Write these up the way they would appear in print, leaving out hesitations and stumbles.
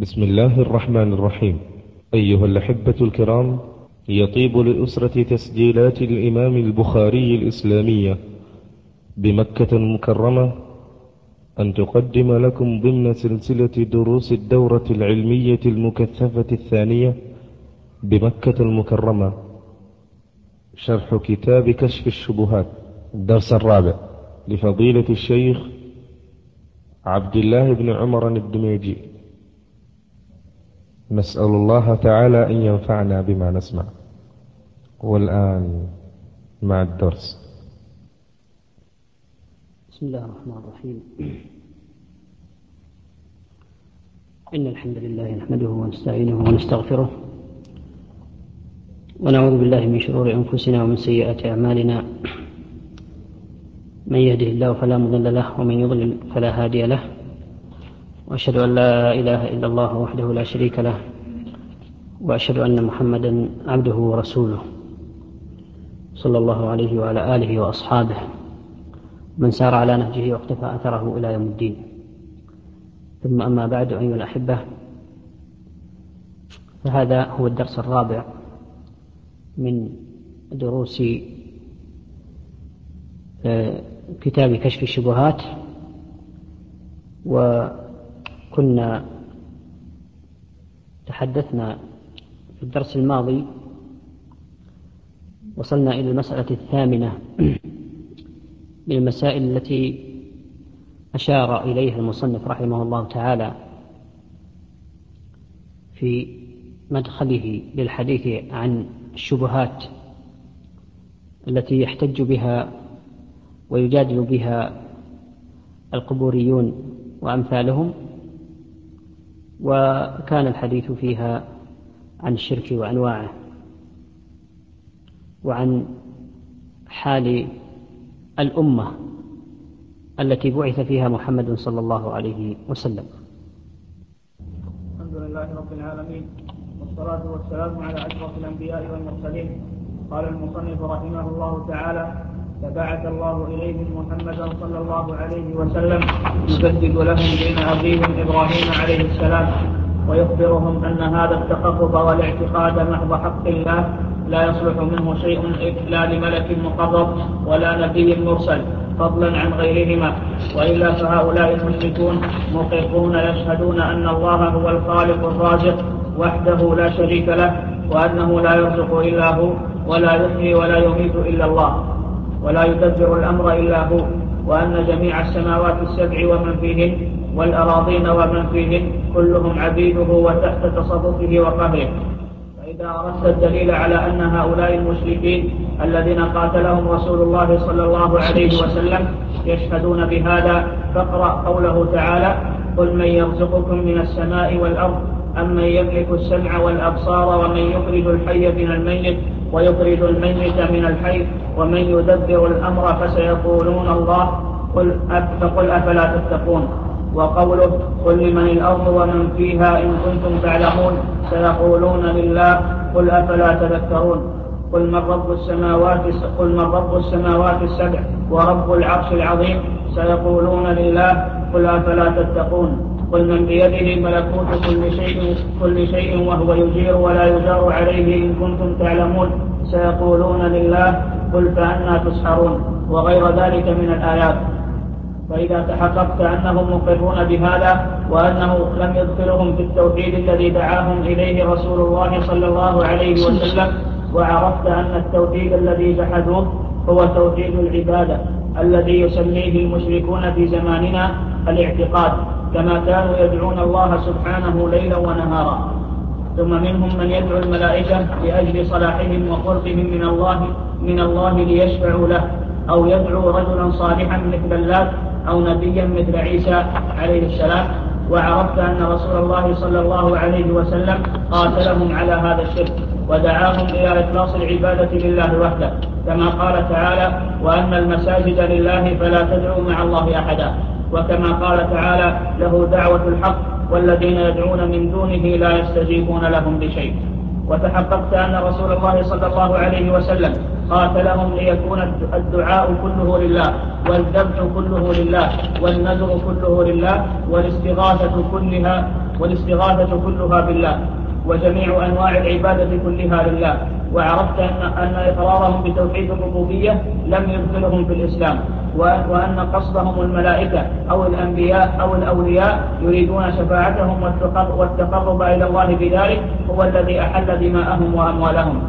بسم الله الرحمن الرحيم. أيها الأحبة الكرام، يطيب لأسرة تسجيلات الإمام البخاري الإسلامية بمكة المكرمة أن تقدم لكم ضمن سلسلة دروس الدورة العلمية المكثفة الثانية بمكة المكرمة شرح كتاب كشف الشبهات، الدرس الرابع لفضيلة الشيخ عبد الله بن عمر الدميجي. نسأل الله تعالى أن ينفعنا بما نسمع. والآن مع الدرس. بسم الله الرحمن الرحيم. إن الحمد لله نحمده ونستعينه ونستغفره ونعوذ بالله من شرور أنفسنا ومن سيئات أعمالنا. من يهده الله فلا مضل له ومن يضلل فلا هادي له، وأشهد أن لا إله إلا الله وحده لا شريك له، وأشهد أن محمدا عبده ورسوله صلى الله عليه وعلى آله وأصحابه من سار على نهجه واقتفى أثره إلى يوم الدين. ثم أما بعد، أيها الأحبة، فهذا هو الدرس الرابع من دروس كتاب كشف الشبهات. وكنا تحدثنا في الدرس الماضي، وصلنا إلى المسألة الثامنة من المسائل التي أشار إليها المصنف رحمه الله تعالى في مدخله للحديث عن الشبهات التي يحتج بها ويجادل بها القبوريون وأمثالهم. وكان الحديث فيها عن الشرك وأنواعه، وعن حال الأمة التي بعث فيها محمد صلى الله عليه وسلم. الحمد لله رب العالمين، والصلاة والسلام على أشرف الأنبياء والمرسلين. قال المصنف رحمه الله تعالى: فبعث الله إليهم محمدا صلى الله عليه وسلم يجدد لهم دين أبيهم إبراهيم عليه السلام، ويخبرهم أن هذا التقرب والاعتقاد محض حق الله لا يصلح منه شيء لا لملك مقرب ولا نبي مرسل، فضلا عن غيرهما، وإلا فهؤلاء المشركون مقرون يشهدون أن الله هو الخالق الرازق وحده لا شريك له، وأنه لا يرزق إلا هو، ولا يحيي ولا يميت إلا الله، ولا يدبر الأمر إلا هو، وأن جميع السماوات السبع ومن فيهن والأراضين ومن فيهن كلهم عبيده وتحت تصرفه وقهره. فإذا أردت الدليل على أن هؤلاء المشركين الذين قاتلهم رسول الله صلى الله عليه وسلم يشهدون بهذا، فاقرأ قوله تعالى: قل من يرزقكم من السماء والأرض أمن يملك السمع والأبصار ومن يخرج الحي من الميت ويخرج الميت من الحي ومن يدبر الأمر فسيقولون الله فقل أفلا تتقون. وقوله: قل لمن الأرض ومن فيها إن كنتم تعلمون سيقولون لله قل أفلا تذكرون. قل من رب السماوات السبع ورب العرش العظيم سيقولون لله قل أفلا تتقون. قل من بيده ملكوت كل شيء وهو يجير ولا يجار عليه إن كنتم تعلمون سيقولون لله قل فأنى تسحرون، وغير ذلك من الآيات. فإذا تحققت أنهم مقرون بهذا وأنه لم يدخلهم في التوحيد الذي دعاهم إليه رسول الله صلى الله عليه وسلم، وعرفت أن التوحيد الذي جحدوه هو توحيد العبادة الذي يسميه المشركون في زماننا الاعتقاد، كما كانوا يدعون الله سبحانه ليلا ونهارا. ثم منهم من يدعو الملائكة لأجل صلاحهم وقربهم من الله ليشفعوا له، أو يدعو رجلا صالحا مثل اللات أو نبيا مثل عيسى عليه السلام. وعرفت أن رسول الله صلى الله عليه وسلم قاتلهم على هذا الشرك ودعاهم إلى إخلاص العبادة لله وحده، كما قال تعالى: وأن المساجد لله فلا تدعوا مع الله أحدا، وكما قال تعالى: له دعوة الحق والذين يدعون من دونه لا يستجيبون لهم بشيء. وتحققت أن رسول الله صلى الله عليه وسلم قاتلهم ليكون الدعاء كله لله، والذبح كله لله، والنذر كله لله، والاستغاثة والاستغاثة كلها بالله، وجميع أنواع العبادة كلها لله. وعرفت أن إقرارهم بتوحيد الربوبية لم يدخلهم في الإسلام، وأن قصدهم الملائكة أو الأنبياء أو الأولياء يريدون شفاعتهم والتقرب إلى الله بذلك هو الذي أحل دماءهم وأموالهم.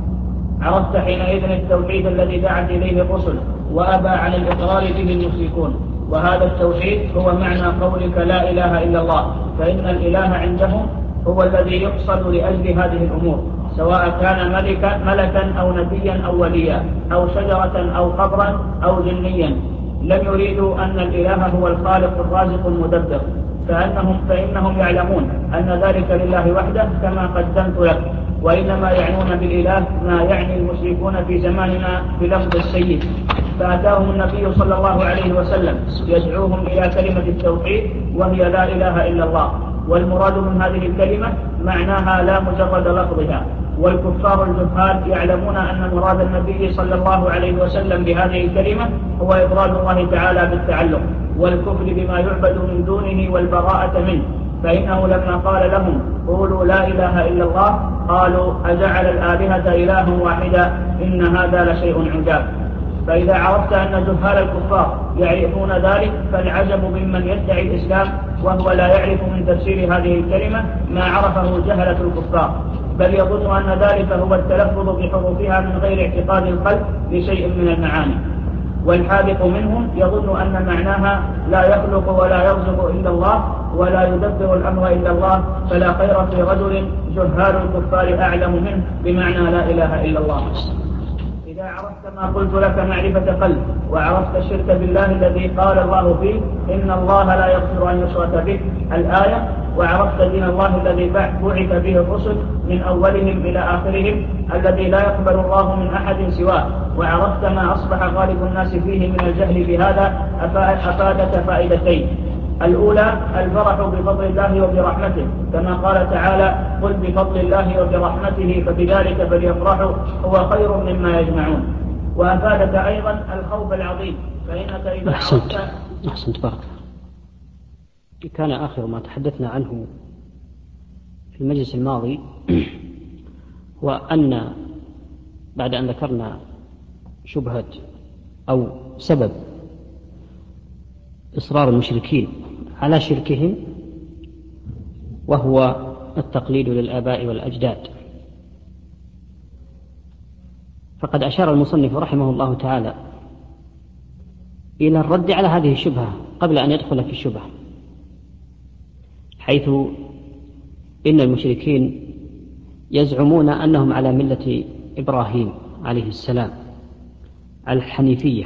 عرفت حينئذ التوحيد الذي دعت إليه الرسل وأبى عن الإقرار به المشركون، وهذا التوحيد هو معنى قولك لا إله إلا الله، فإن الإله عندهم هو الذي يقصد لأجل هذه الأمور، سواء كان ملكا أو نبيا أو وليا أو شجرة أو قبرا أو جنيا. لم يريدوا أن الإله هو الخالق الرازق المدبر، فإنهم يعلمون أن ذلك لله وحده كما قدمت لك، وإنما يعنون بالإله ما يعني المشركون في زماننا بلفظ السيد. فأتاهم النبي صلى الله عليه وسلم يدعوهم إلى كلمة التوحيد وهي لا إله إلا الله، والمراد من هذه الكلمة معناها لا مجرد لفظها. والكفار الجهال يعلمون أن مراد النبي صلى الله عليه وسلم بهذه الكلمة هو إفراد الله تعالى بالتعلق والكفر بما يعبد من دونه والبراءة منه، فإنه لما قال لهم قولوا لا إله إلا الله قالوا أجعل الآلهة إلها واحدا إن هذا لشيء عجاب. فإذا عرفت أن جهال الكفار يعرفون ذلك فالعجب ممن يدعي الإسلام وهو لا يعرف من تفسير هذه الكلمة ما عرفه جهلة الكفار، بل يظن أن ذلك هو التلفظ بحروفها من غير اعتقاد القلب لشيء من المعاني. والحاذق منهم يظن أن معناها لا يخلق ولا يرزق إلا الله ولا يدبر الأمر إلا الله، فلا خير في رجل جهال الكفار أعلم منه بمعنى لا إله إلا الله. إذا عرفت ما قلت لك معرفة قلب، وعرفت الشرك بالله الذي قال الله فيه إن الله لا يغفر أن يشرك به الآية، وعرفت دين الله الذي بعث به الرسل من أولهم إلى آخرهم الذي لا يقبل الله من أحد سواه، وعرفت ما أصبح غالب الناس فيه من الجهل بهذا، أفادك فائدتين. الأولى الفرح بفضل الله وبرحمته، كما قال تعالى قل بفضل الله وبرحمته فبذلك فليفرحوا هو خير مما يجمعون. وأفادك أيضا الخوف العظيم، فإنك إذا أحسنت بارك. كان آخر ما تحدثنا عنه في المجلس الماضي هو أن بعد أن ذكرنا شبهة أو سبب إصرار المشركين على شركهم وهو التقليد للآباء والأجداد، فقد أشار المصنف رحمه الله تعالى إلى الرد على هذه الشبهة قبل أن يدخل في الشبهة، حيث إن المشركين يزعمون أنهم على ملة إبراهيم عليه السلام على الحنيفية.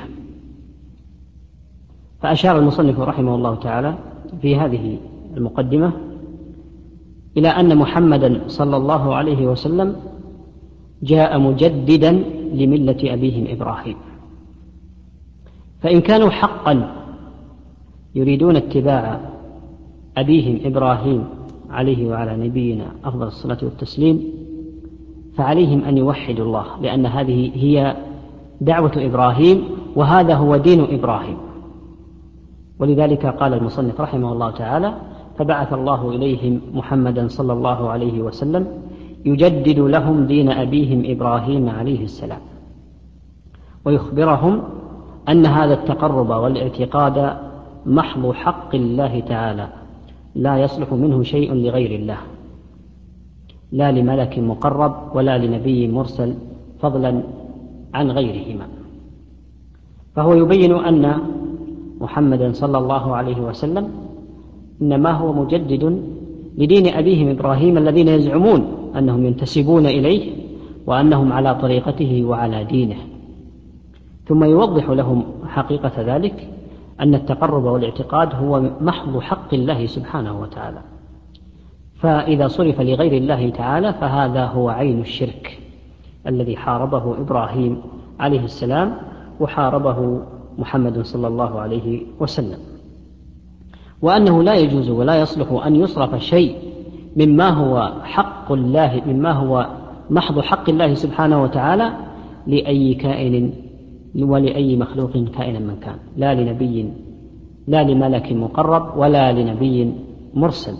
فأشار المصنف رحمه الله تعالى في هذه المقدمة إلى أن محمدا صلى الله عليه وسلم جاء مجددا لملة أبيهم إبراهيم، فإن كانوا حقا يريدون اتباع أبيهم إبراهيم عليه وعلى نبينا أفضل الصلاة والتسليم فعليهم أن يوحدوا الله، لأن هذه هي دعوة إبراهيم وهذا هو دين إبراهيم. ولذلك قال المصنف رحمه الله تعالى فبعث الله إليهم محمدا صلى الله عليه وسلم يجدد لهم دين أبيهم إبراهيم عليه السلام، ويخبرهم أن هذا التقرب والاعتقاد محض حق الله تعالى لا يصلح منه شيء لغير الله، لا لملك مقرب ولا لنبي مرسل فضلا عن غيرهما. فهو يبين أن محمدا صلى الله عليه وسلم إنما هو مجدد لدين أبيهم إبراهيم الذين يزعمون أنهم ينتسبون إليه وأنهم على طريقته وعلى دينه، ثم يوضح لهم حقيقة ذلك أن التقرب والاعتقاد هو محض حق الله سبحانه وتعالى، فإذا صرف لغير الله تعالى فهذا هو عين الشرك الذي حاربه إبراهيم عليه السلام وحاربه محمد صلى الله عليه وسلم، وأنه لا يجوز ولا يصلح أن يصرف شيء مما هو حق الله مما هو محض حق الله سبحانه وتعالى لأي كائن ولأي مخلوق كائنا من كان، لا لنبي لا لملك مقرب ولا لنبي مرسل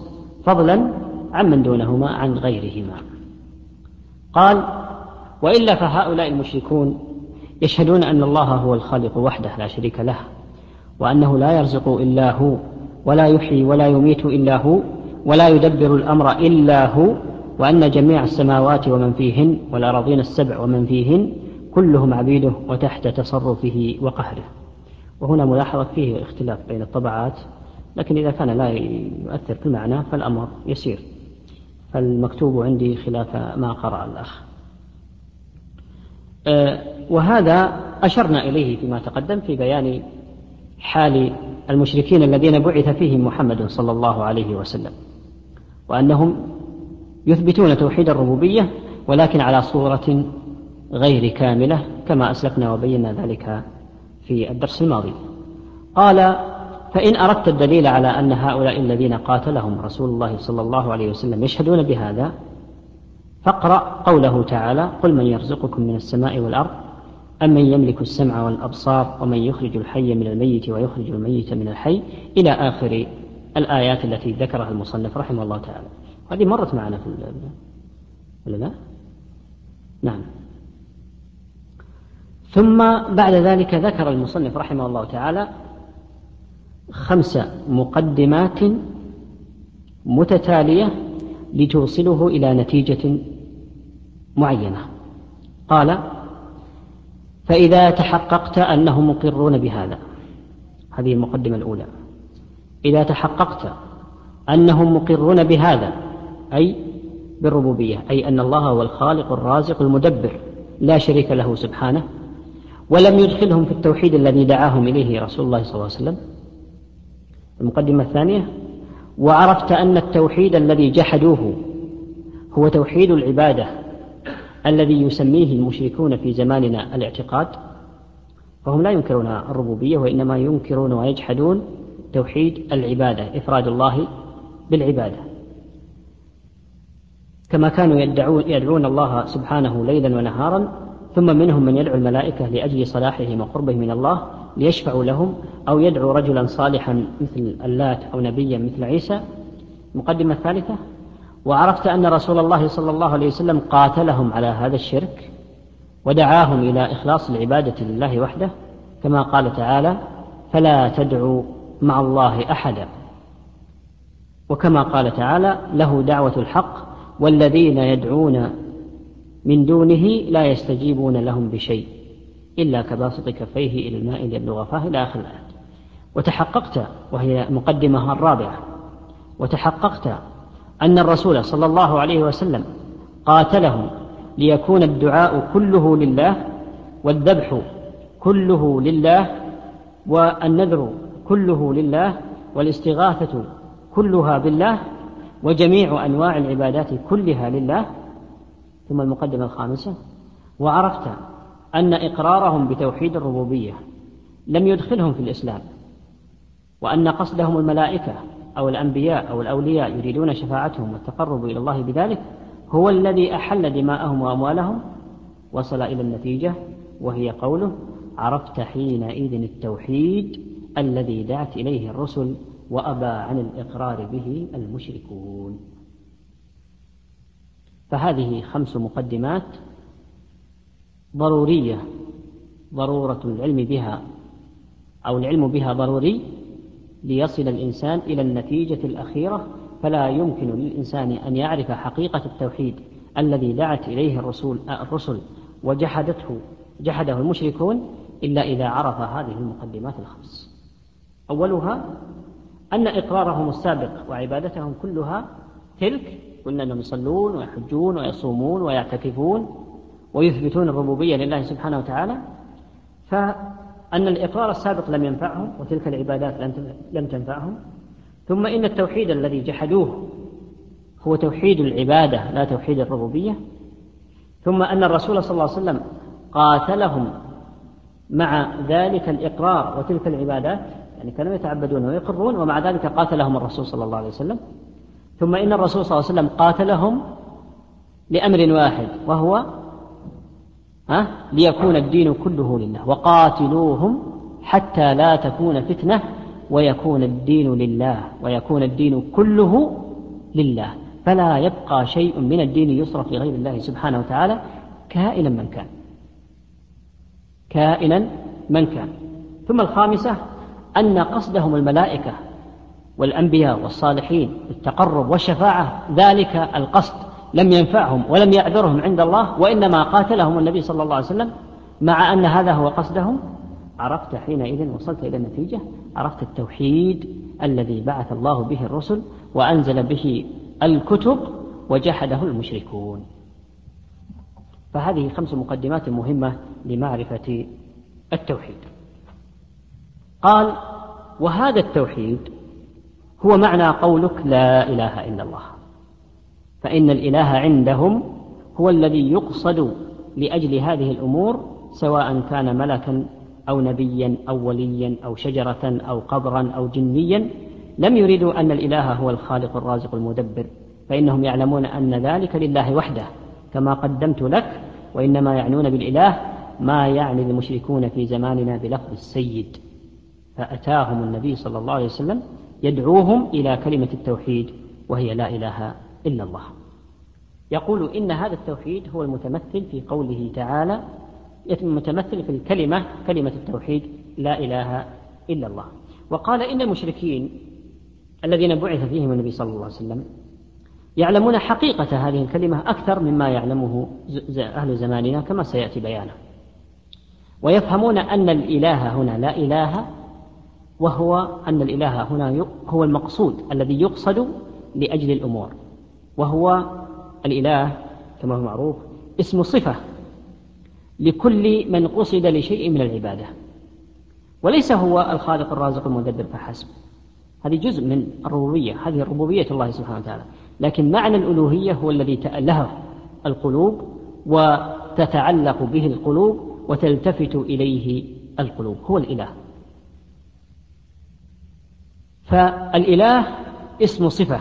فضلا عمن دونهما عن غيرهما. قال: وإلا فهؤلاء المشركون يشهدون أن الله هو الخالق وحده لا شريك له، وأنه لا يرزق إلا هو، ولا يحيي ولا يميت إلا هو، ولا يدبر الأمر إلا هو، وأن جميع السماوات ومن فيهن والأراضين السبع ومن فيهن كلهم عبيده وتحت تصرفه وقهره. وهنا ملاحظة فيه اختلاف بين الطبعات، لكن إذا كان لا يؤثر في المعنى فالأمر يسير، فالمكتوب عندي خلاف ما قرأ الأخ. وهذا أشرنا إليه فيما تقدم في بيان حال المشركين الذين بعث فيهم محمد صلى الله عليه وسلم، وأنهم يثبتون توحيد الربوبية ولكن على صورة غير كاملة كما أسلفنا وبينا ذلك في الدرس الماضي. قال: فإن أردت الدليل على أن هؤلاء الذين قاتلهم رسول الله صلى الله عليه وسلم يشهدون بهذا فاقرأ قوله تعالى: قل من يرزقكم من السماء والأرض أمن يملك السمع والأبصار ومن يخرج الحي من الميت ويخرج الميت من الحي إلى آخر الآيات التي ذكرها المصنف رحمه الله تعالى. هذه مرت معنا في ولا لا؟ نعم. ثم بعد ذلك ذكر المصنف رحمه الله تعالى 5 مقدمات متتالية لتوصله إلى نتيجة معينة. قال: فإذا تحققت أنهم مقرون بهذا، هذه المقدمة الأولى، إذا تحققت أنهم مقرون بهذا أي بالربوبية، أي أن الله هو الخالق الرازق المدبر لا شريك له سبحانه، ولم يدخلهم في التوحيد الذي دعاهم إليه رسول الله صلى الله عليه وسلم. المقدمة الثانية: وعرفت أن التوحيد الذي جحدوه هو توحيد العبادة الذي يسميه المشركون في زماننا الاعتقاد، فهم لا ينكرون الربوبية وإنما ينكرون ويجحدون توحيد العبادة، إفراد الله بالعبادة، كما كانوا يدعون الله سبحانه ليلا ونهارا، ثم منهم من يدعو الملائكة لأجل صلاحهم وقربهم من الله ليشفعوا لهم، أو يدعو رجلا صالحا مثل اللات أو نبيا مثل عيسى. المقدمة الثالثة: وعرفت أن رسول الله صلى الله عليه وسلم قاتلهم على هذا الشرك ودعاهم إلى إخلاص العبادة لله وحده، كما قال تعالى: فلا تدعوا مع الله أحدا، وكما قال تعالى: له دعوة الحق والذين يدعون من دونه لا يستجيبون لهم بشيء إلا كباسط كفيه إلى الماء ليبلغ فاه إلى آخر الآية. وتحققت، وهي مقدمة الرابعة، وتحققت أن الرسول صلى الله عليه وسلم قاتلهم ليكون الدعاء كله لله، والذبح كله لله، والنذر كله لله، والاستغاثة كلها بالله، وجميع أنواع العبادات كلها لله. ثم المقدمة الخامسة: وعرفت أن إقرارهم بتوحيد الربوبية لم يدخلهم في الإسلام، وأن قصدهم الملائكة أو الأنبياء أو الأولياء يريدون شفاعتهم والتقرب إلى الله بذلك هو الذي أحل دماءهم وأموالهم. وصل إلى النتيجة، وهي قوله: عرفت حينئذ التوحيد الذي دعت إليه الرسل وأبى عن الإقرار به المشركون. فهذه 5 مقدمات ضرورية، ضرورة العلم بها أو العلم بها ضروري ليصل الإنسان إلى النتيجة الأخيرة. فلا يمكن للإنسان أن يعرف حقيقة التوحيد الذي دعت إليه الرسل وجحده المشركون إلا إذا عرف هذه المقدمات 5. أولها أن إقرارهم السابق وعبادتهم كلها تلك، قلنا أنهم يصلون ويحجون ويصومون ويعتكفون ويثبتون الربوبية لله سبحانه وتعالى، فأن الإقرار السابق لم ينفعهم وتلك العبادات لم تنفعهم. ثم إن التوحيد الذي جحدوه هو توحيد العبادة لا توحيد الربوبية. ثم أن الرسول صلى الله عليه وسلم قاتلهم مع ذلك الإقرار وتلك العبادات، يعني كانوا يتعبدون ويقرون ومع ذلك قاتلهم الرسول صلى الله عليه وسلم. ثم إن الرسول صلى الله عليه وسلم قاتلهم لأمر واحد، وهو ليكون الدين كله لله، وقاتلوهم حتى لا تكون فتنة ويكون الدين لله ويكون الدين كله لله، فلا يبقى شيء من الدين يصرف لغير الله سبحانه وتعالى كائنا من كان، كائنا من كان. ثم الخامسة أن قصدهم الملائكة والأنبياء والصالحين بالتقرب والشفاعة، ذلك القصد لم ينفعهم ولم يعذرهم عند الله، وإنما قاتلهم النبي صلى الله عليه وسلم مع أن هذا هو قصدهم. عرفت حينئذ، وصلت إلى النتيجة، عرفت التوحيد الذي بعث الله به الرسل وأنزل به الكتب وجحده المشركون. فهذه 5 مقدمات مهمة لمعرفة التوحيد. قال: وهذا التوحيد هو معنى قولك لا إله إلا الله، فإن الإله عندهم هو الذي يقصد لأجل هذه الأمور، سواء كان ملكا أو نبيا أو وليا أو شجرة أو قبرا أو جنيا. لم يريدوا أن الإله هو الخالق الرازق المدبر، فإنهم يعلمون أن ذلك لله وحده كما قدمت لك، وإنما يعنون بالإله ما يعني المشركون في زماننا بلفظ السيد. فأتاهم النبي صلى الله عليه وسلم يدعوهم إلى كلمة التوحيد، وهي لا إله إلا الله. يقول إن هذا التوحيد هو المتمثل في قوله تعالى، متمثل في كلمة التوحيد لا إله إلا الله. وقال إن المشركين الذين بعث فيهم النبي صلى الله عليه وسلم يعلمون حقيقة هذه الكلمة أكثر مما يعلمه أهل زماننا كما سيأتي بيانه، ويفهمون أن الإله هنا لا إله، وهو أن الإله هنا هو المقصود الذي يقصد لأجل الأمور، وهو الإله كما هو معروف اسم صفة لكل من قصد لشيء من العبادة، وليس هو الخالق الرازق المدبر فحسب. هذه جزء من الربوبية، هذه ربوبية الله سبحانه وتعالى، لكن معنى الألوهية هو الذي تأله القلوب وتتعلق به القلوب وتلتفت إليه القلوب، هو الإله. فالإله اسم صفة،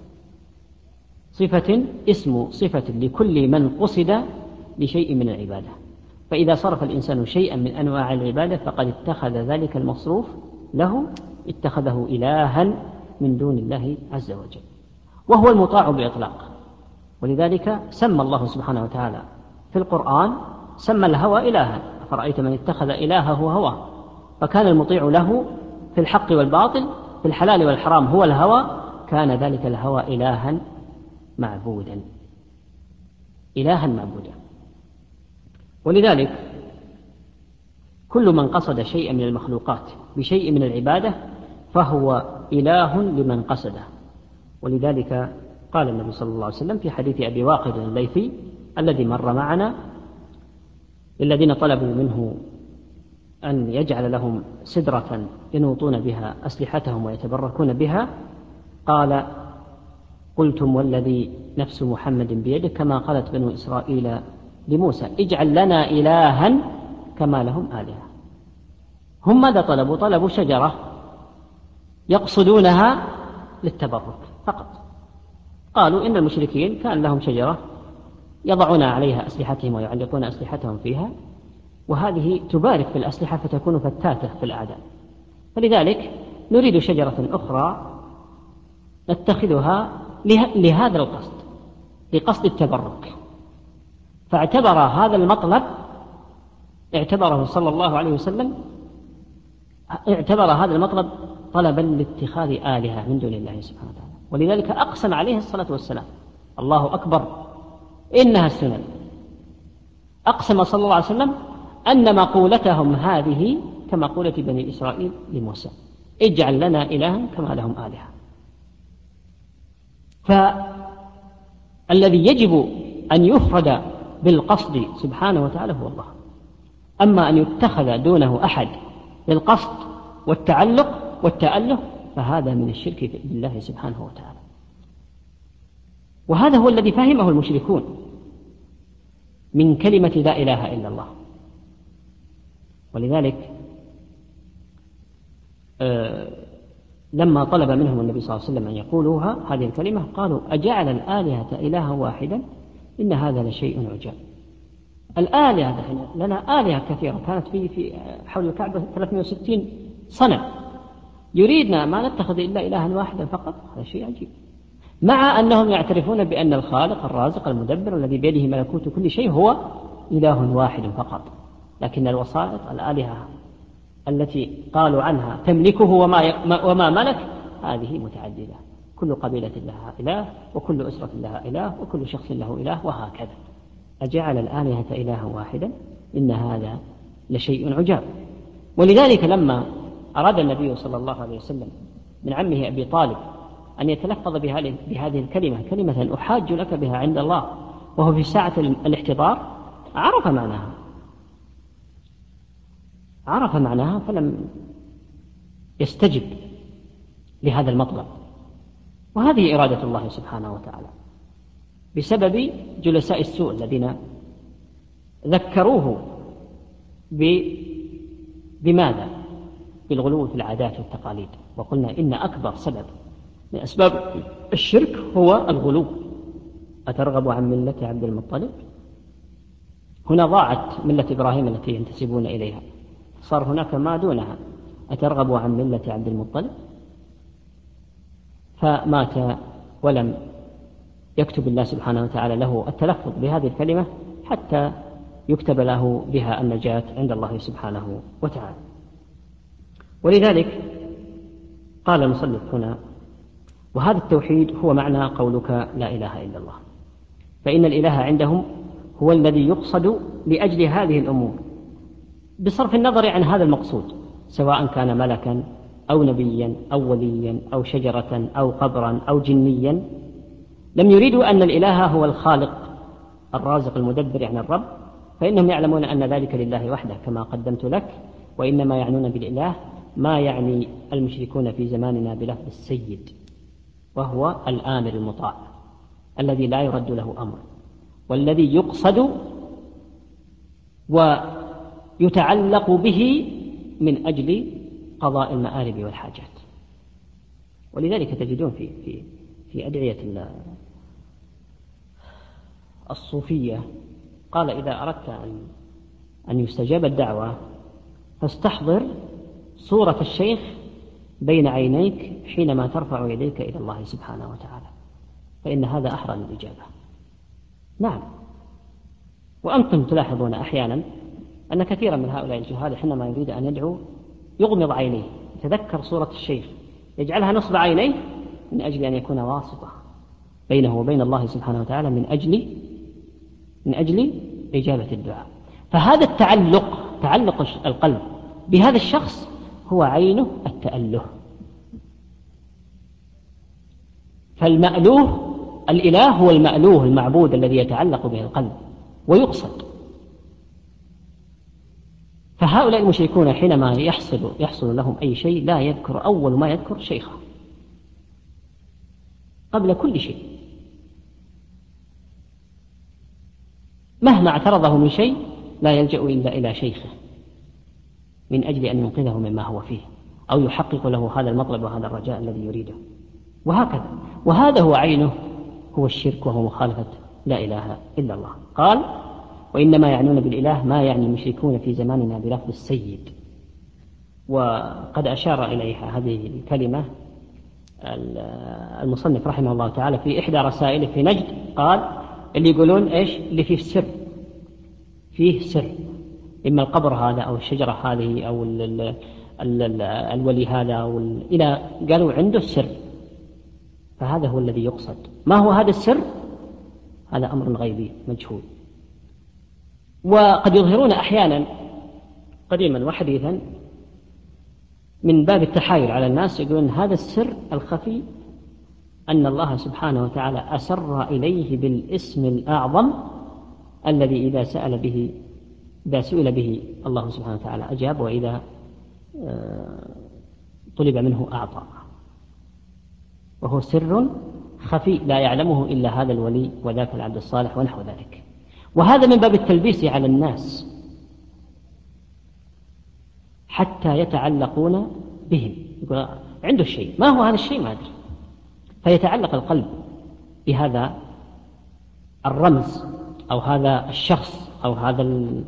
اسم صفة لكل من قصد لشيء من العبادة. فإذا صرف الإنسان شيئا من أنواع العبادة فقد اتخذ ذلك المصروف له، اتخذه إلها من دون الله عز وجل، وهو المطاع بإطلاق. ولذلك سمى الله سبحانه وتعالى في القرآن، سمى الهوى إلها، فرأيت من اتخذ إلهه هواه، فكان المطيع له في الحق والباطل، في الحلال والحرام هو الهوى، كان ذلك الهوى إلها معبودا، إلها معبودا. ولذلك كل من قصد شيئا من المخلوقات بشيء من العبادة فهو إله لمن قصده. ولذلك قال النبي صلى الله عليه وسلم في حديث أبي واقد الليثي الذي مر معنا الذين طلبوا منه أن يجعل لهم سدرة ينوطون بها أسلحتهم ويتبركون بها، قال: قلتم والذي نفس محمد بيده كما قالت بنو إسرائيل لموسى اجعل لنا إلها كما لهم آلهة. هم ماذا طلبوا؟ طلبوا شجرة يقصدونها للتبرك فقط. قالوا إن المشركين كان لهم شجرة يضعون عليها أسلحتهم ويعلقون أسلحتهم فيها، وهذه تبارك في الأسلحة فتكون فتاتة في الأعداء، فلذلك نريد شجرة أخرى نتخذها لهذا القصد، لقصد التبرك. فاعتبر هذا المطلب، اعتبره صلى الله عليه وسلم، اعتبر هذا المطلب طلبا لاتخاذ آلهة من دون الله سبحانه وتعالى. ولذلك أقسم عليه الصلاة والسلام، الله أكبر إنها السنن، أقسم صلى الله عليه وسلم أن مقولتهم هذه كمقولة بني إسرائيل لموسى اجعل لنا إلها كما لهم آلهة. فالذي يجب أن يفرد بالقصد سبحانه وتعالى هو الله، أما أن يتخذ دونه أحد للقصد والتعلق والتأله فهذا من الشرك بالله سبحانه وتعالى. وهذا هو الذي فهمه المشركون من كلمة لا إله إلا الله. ولذلك لما طلب منهم النبي صلى الله عليه وسلم أن يقولوها هذه الكلمة قالوا أجعل الآلهة إلها واحدا إن هذا لشيء عجاب. الآلهة لنا آلهة كثيرة كانت في حول الكعبة 360 صنم، يريدنا ما نتخذ إلا إلها واحدا فقط، هذا شيء عجيب. مع أنهم يعترفون بأن الخالق الرازق المدبر الذي بيده ملكوت كل شيء هو إله واحد فقط، لكن الوسائط الآلهة التي قالوا عنها تملكه وما ملك هذه متعددة، كل قبيلة لها إله، وكل أسرة لها إله، وكل شخص له إله، وهكذا. أجعل الآلهة إلها واحدا إن هذا لشيء عجاب. ولذلك لما أراد النبي صلى الله عليه وسلم من عمه أبي طالب أن يتلفظ بهذه الكلمة، كلمة أحاج لك بها عند الله، وهو في ساعة الاحتضار عرف معناها فلم يستجب لهذا المطلب. وهذه إرادة الله سبحانه وتعالى بسبب جلساء السوء الذين ذكروه بماذا؟ بالغلو في العادات والتقاليد. وقلنا إن أكبر سبب من أسباب الشرك هو الغلو. أترغب عن ملة عبد المطلب؟ هنا ضاعت ملة إبراهيم التي ينتسبون إليها، صار هناك ما دونها. أترغب عن ملة عبد المطلب؟ فمات ولم يكتب الله سبحانه وتعالى له التلفظ بهذه الكلمة حتى يكتب له بها النجاة عند الله سبحانه وتعالى. ولذلك قال المصنف هنا: وهذا التوحيد هو معنى قولك لا إله إلا الله، فإن الإله عندهم هو الذي يقصد لأجل هذه الأمور بصرف النظر عن هذا المقصود، سواء كان ملكا أو نبيا أو وليا أو شجرة أو قبرا أو جنيا. لم يريدوا أن الإله هو الخالق الرازق المدبر يعني الرب، فإنهم يعلمون أن ذلك لله وحده كما قدمت لك، وإنما يعنون بالإله ما يعني المشركون في زماننا بلفظ السيد، وهو الآمر المطاع الذي لا يرد له أمر، والذي يقصد ويتعلق به من أجل قضاء المآرب والحاجات. ولذلك تجدون في أدعية الصوفية قال: إذا أردت أن يستجاب الدعوة فاستحضر صورة الشيخ بين عينيك حينما ترفع يديك إلى الله سبحانه وتعالى، فإن هذا أحرى للإجابة. نعم. وأنتم تلاحظون أحيانا أن كثيرا من هؤلاء الجهال حينما يريد أن يدعو يغمض عينيه، يتذكر صورة الشيخ يجعلها نصب عينيه من أجل أن يكون واسطة بينه وبين الله سبحانه وتعالى من أجل إجابة الدعاء. فهذا تعلق القلب بهذا الشخص هو عينه التأله. فالمألوه الإله هو المألوه المعبود الذي يتعلق به القلب ويقصد. فهؤلاء المشركون حينما يحصل لهم أي شيء لا يذكر، أول ما يذكر شيخه قبل كل شيء، مهما اعترضه من شيء لا يلجأ إلا إلى شيخه من أجل أن ينقذه مما هو فيه أو يحقق له هذا المطلب وهذا الرجاء الذي يريده، وهكذا. وهذا هو عينه، هو الشرك، وهو مخالفة لا إله إلا الله. قال: وإنما يعنون بالإله ما يعني المشركون في زماننا بلفظ السيد. وقد أشار إليها هذه الكلمة المصنف رحمه الله تعالى في إحدى رسائله في نجد. قال: اللي يقولون إيش اللي فيه سر، إما القبر هذا أو الشجرة هذه أو الولي هذا قالوا عنده السر، فهذا هو الذي يقصد. ما هو هذا السر؟ هذا أمر غيبي مجهول. وقد يظهرون أحيانا قديما وحديثا من باب التحايل على الناس، يقولون هذا السر الخفي أن الله سبحانه وتعالى أسر إليه بالاسم الأعظم الذي إذا سئل به الله سبحانه وتعالى أجاب، وإذا طلب منه أعطى، وهو سر خفي لا يعلمه إلا هذا الولي وذاك العبد الصالح ونحو ذلك. وهذا من باب التلبيس على الناس حتى يتعلقون بهم. يقول عنده الشيء، ما هو هذا الشيء؟ ما أدري. فيتعلق القلب بهذا الرمز أو هذا الشخص أو هذا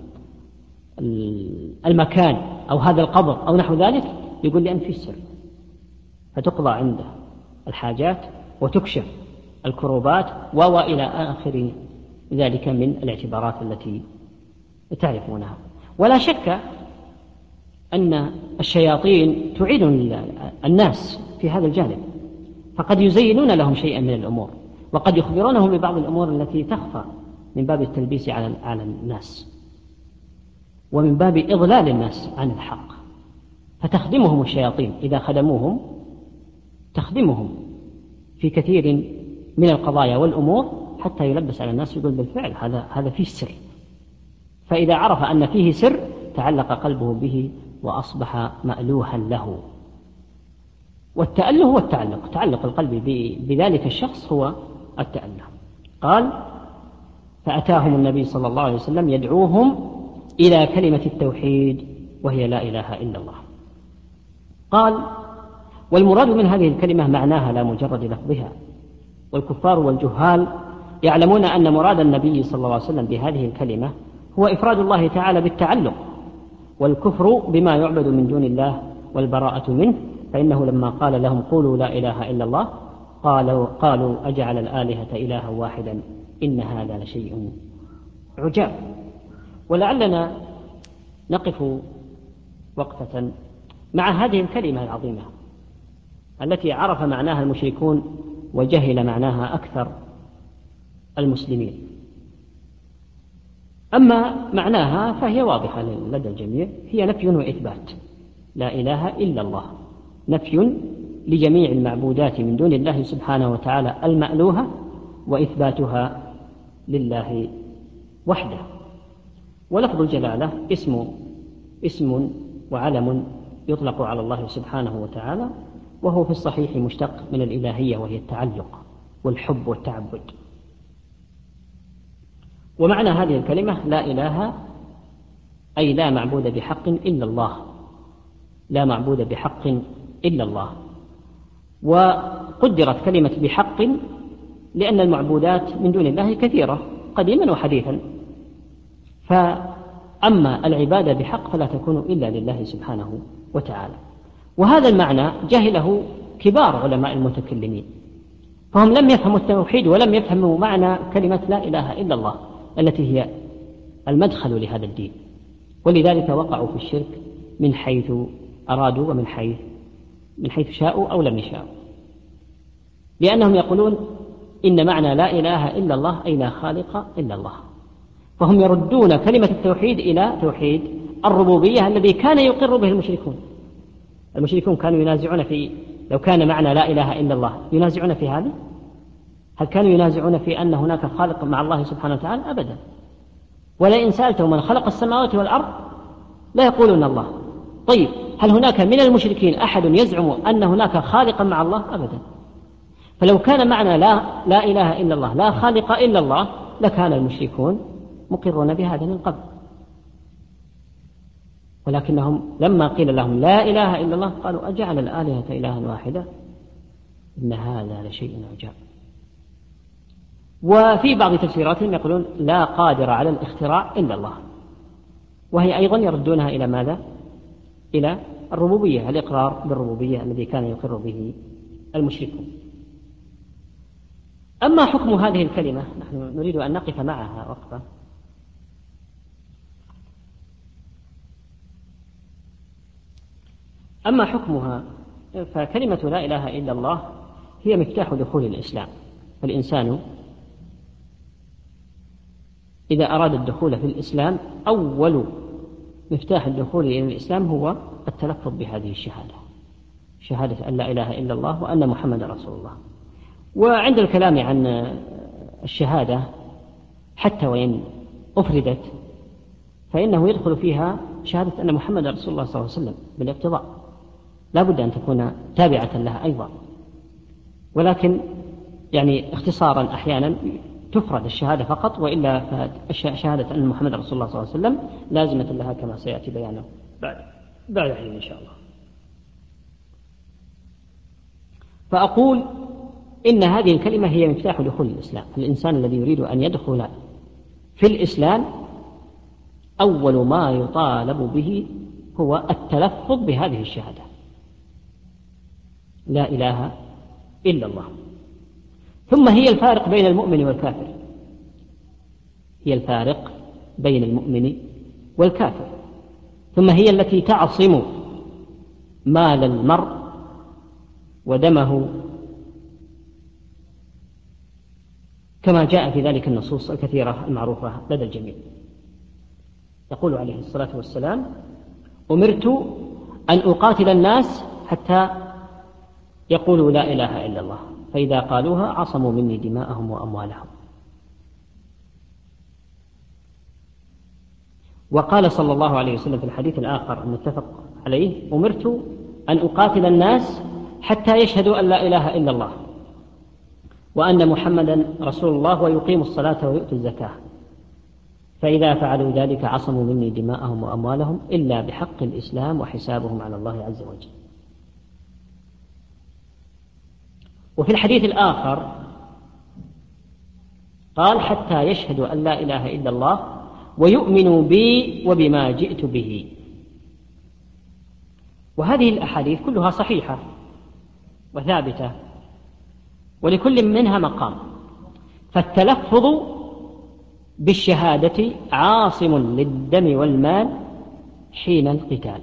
المكان أو هذا القبر أو نحو ذلك، يقول لأن في سر، فتقضى عنده الحاجات وتكشف الكروبات وإلى آخر ذلك من الاعتبارات التي تعرفونها. ولا شك أن الشياطين تعين الناس في هذا الجانب، فقد يزينون لهم شيئا من الأمور، وقد يخبرونهم ببعض الأمور التي تخفى من باب التلبيس على الناس، ومن باب إضلال الناس عن الحق، فتخدمهم الشياطين إذا خدموهم تخدمهم في كثير من القضايا والأمور حتى يلبس على الناس، يقول بالفعل هذا فيه سر، فإذا عرف أن فيه سر تعلق قلبه به وأصبح مألوها له. والتأله هو التعلق، تعلق القلب بذلك الشخص هو التأله. قال: فأتاهم النبي صلى الله عليه وسلم يدعوهم إلى كلمة التوحيد وهي لا إله إلا الله. قال: والمراد من هذه الكلمة معناها لا مجرد لفظها، والكفار والجهال يعلمون أن مراد النبي صلى الله عليه وسلم بهذه الكلمة هو إفراد الله تعالى بالتعلق، والكفر بما يعبد من دون الله والبراءة منه، فإنه لما قال لهم قولوا لا إله إلا الله قالوا أجعل الآلهة إلها واحدا إن هذا لشيء عجاب. ولعلنا نقف وقفة مع هذه الكلمة العظيمة التي عرف معناها المشركون وجهل معناها أكثر المسلمين. أما معناها فهي واضحة لدى الجميع، هي نفي وإثبات، لا إله إلا الله، نفي لجميع المعبودات من دون الله سبحانه وتعالى المألوهة، وإثباتها لله وحده. ولفظ الجلالة اسم وعلم يطلق على الله سبحانه وتعالى، وهو في الصحيح مشتق من الإلهية وهي التعلق والحب والتعبد. ومعنى هذه الكلمة لا إله أي لا معبود بحق إلا الله، لا معبود بحق إلا الله. وقدرت كلمة بحق لأن المعبودات من دون الله كثيرة قديما وحديثا، فأما العبادة بحق فلا تكون إلا لله سبحانه وتعالى. وهذا المعنى جهله كبار علماء المتكلمين، فهم لم يفهموا التوحيد ولم يفهموا معنى كلمة لا إله إلا الله التي هي المدخل لهذا الدين، ولذلك وقعوا في الشرك من حيث أرادوا ومن حيث شاءوا أو لم يشاءوا، لأنهم يقولون إن معنى لا إله إلا الله أي لا خالق إلا الله، فهم يردون كلمة التوحيد إلى توحيد الربوبية الذي كان يقر به المشركون كانوا ينازعون في، لو كان معنى لا إله إلا الله ينازعون في هذه؟ هل كانوا ينازعون في أن هناك خالق مع الله سبحانه وتعالى؟ أبدا. ولئن سألتهم من خلق السماوات والأرض لا يقولون الله. طيب هل هناك من المشركين أحد يزعم أن هناك خالقا مع الله؟ أبدا. فلو كان معنى لا إله إلا الله لا خالق إلا الله لكان المشركون مقرون بهذا من قبل، ولكنهم لما قيل لهم لا إله إلا الله قالوا أجعل الآلهة إلها واحدة إن هذا لشيء عجاب. وفي بعض تفسيراتهم يقولون لا قادر على الاختراع إلا الله، وهي أيضا يردونها إلى ماذا؟ إلى الربوبية، الإقرار بالربوبية الذي كان يقر به المشركون. أما حكم هذه الكلمة نحن نريد أن نقف معها وقفة. أما حكمها فكلمة لا إله إلا الله هي مفتاح دخول الإسلام، فالإنسان إذا أراد الدخول في الإسلام أول مفتاح الدخول إلى الإسلام هو التلفظ بهذه الشهادة، شهادة أن لا إله إلا الله وأن محمد رسول الله. وعند الكلام عن الشهادة حتى وإن أفردت فإنه يدخل فيها شهادة أن محمد رسول الله صلى الله عليه وسلم بالاقتضاء، لا بد أن تكون تابعة لها أيضا، ولكن يعني اختصارا أحيانا تفرد الشهادة فقط، وإلا شهادة أن محمد رسول الله صلى الله عليه وسلم لازمة لها كما سيأتي بيانه بعد حين إن شاء الله. فأقول إن هذه الكلمة هي مفتاح دخول الإسلام. الإنسان الذي يريد أن يدخل في الإسلام أول ما يطالب به هو التلفظ بهذه الشهادة لا إله إلا الله. ثم هي الفارق بين المؤمن والكافر، هي الفارق بين المؤمن والكافر، ثم هي التي تعصم مال المرء ودمه كما جاء في ذلك النصوص الكثيرة المعروفة لدى الجميع. يقول عليه الصلاة والسلام: أمرت أن أقاتل الناس حتى يقولوا لا إله إلا الله، فإذا قالوها عصموا مني دماءهم وأموالهم. وقال صلى الله عليه وسلم في الحديث الآخر المتفق عليه: أمرت أن أقاتل الناس حتى يشهدوا أن لا إله إلا الله وأن محمدا رسول الله ويقيموا الصلاة ويؤتوا الزكاة، فإذا فعلوا ذلك عصموا مني دماءهم وأموالهم إلا بحق الإسلام وحسابهم على الله عز وجل. وفي الحديث الآخر قال: حتى يشهدوا أن لا إله إلا الله ويؤمنوا بي وبما جئت به. وهذه الأحاديث كلها صحيحة وثابتة، ولكل منها مقام، فالتلفظ بالشهادة عاصم للدم والمال حين القتال،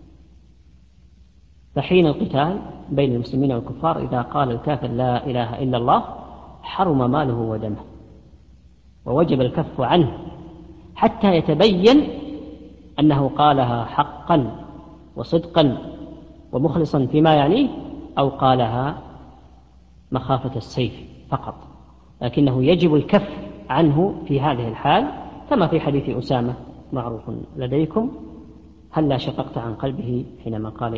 فحين القتال بين المسلمين والكفار إذا قال الكافر لا إله إلا الله حرم ماله ودمه، ووجب الكف عنه حتى يتبين أنه قالها حقا وصدقا ومخلصا فيما يعنيه، أو قالها مخافة السيف فقط، لكنه يجب الكف عنه في هذه الحال، كما في حديث أسامة معروف لديكم: هلا شققت عن قلبه حينما قال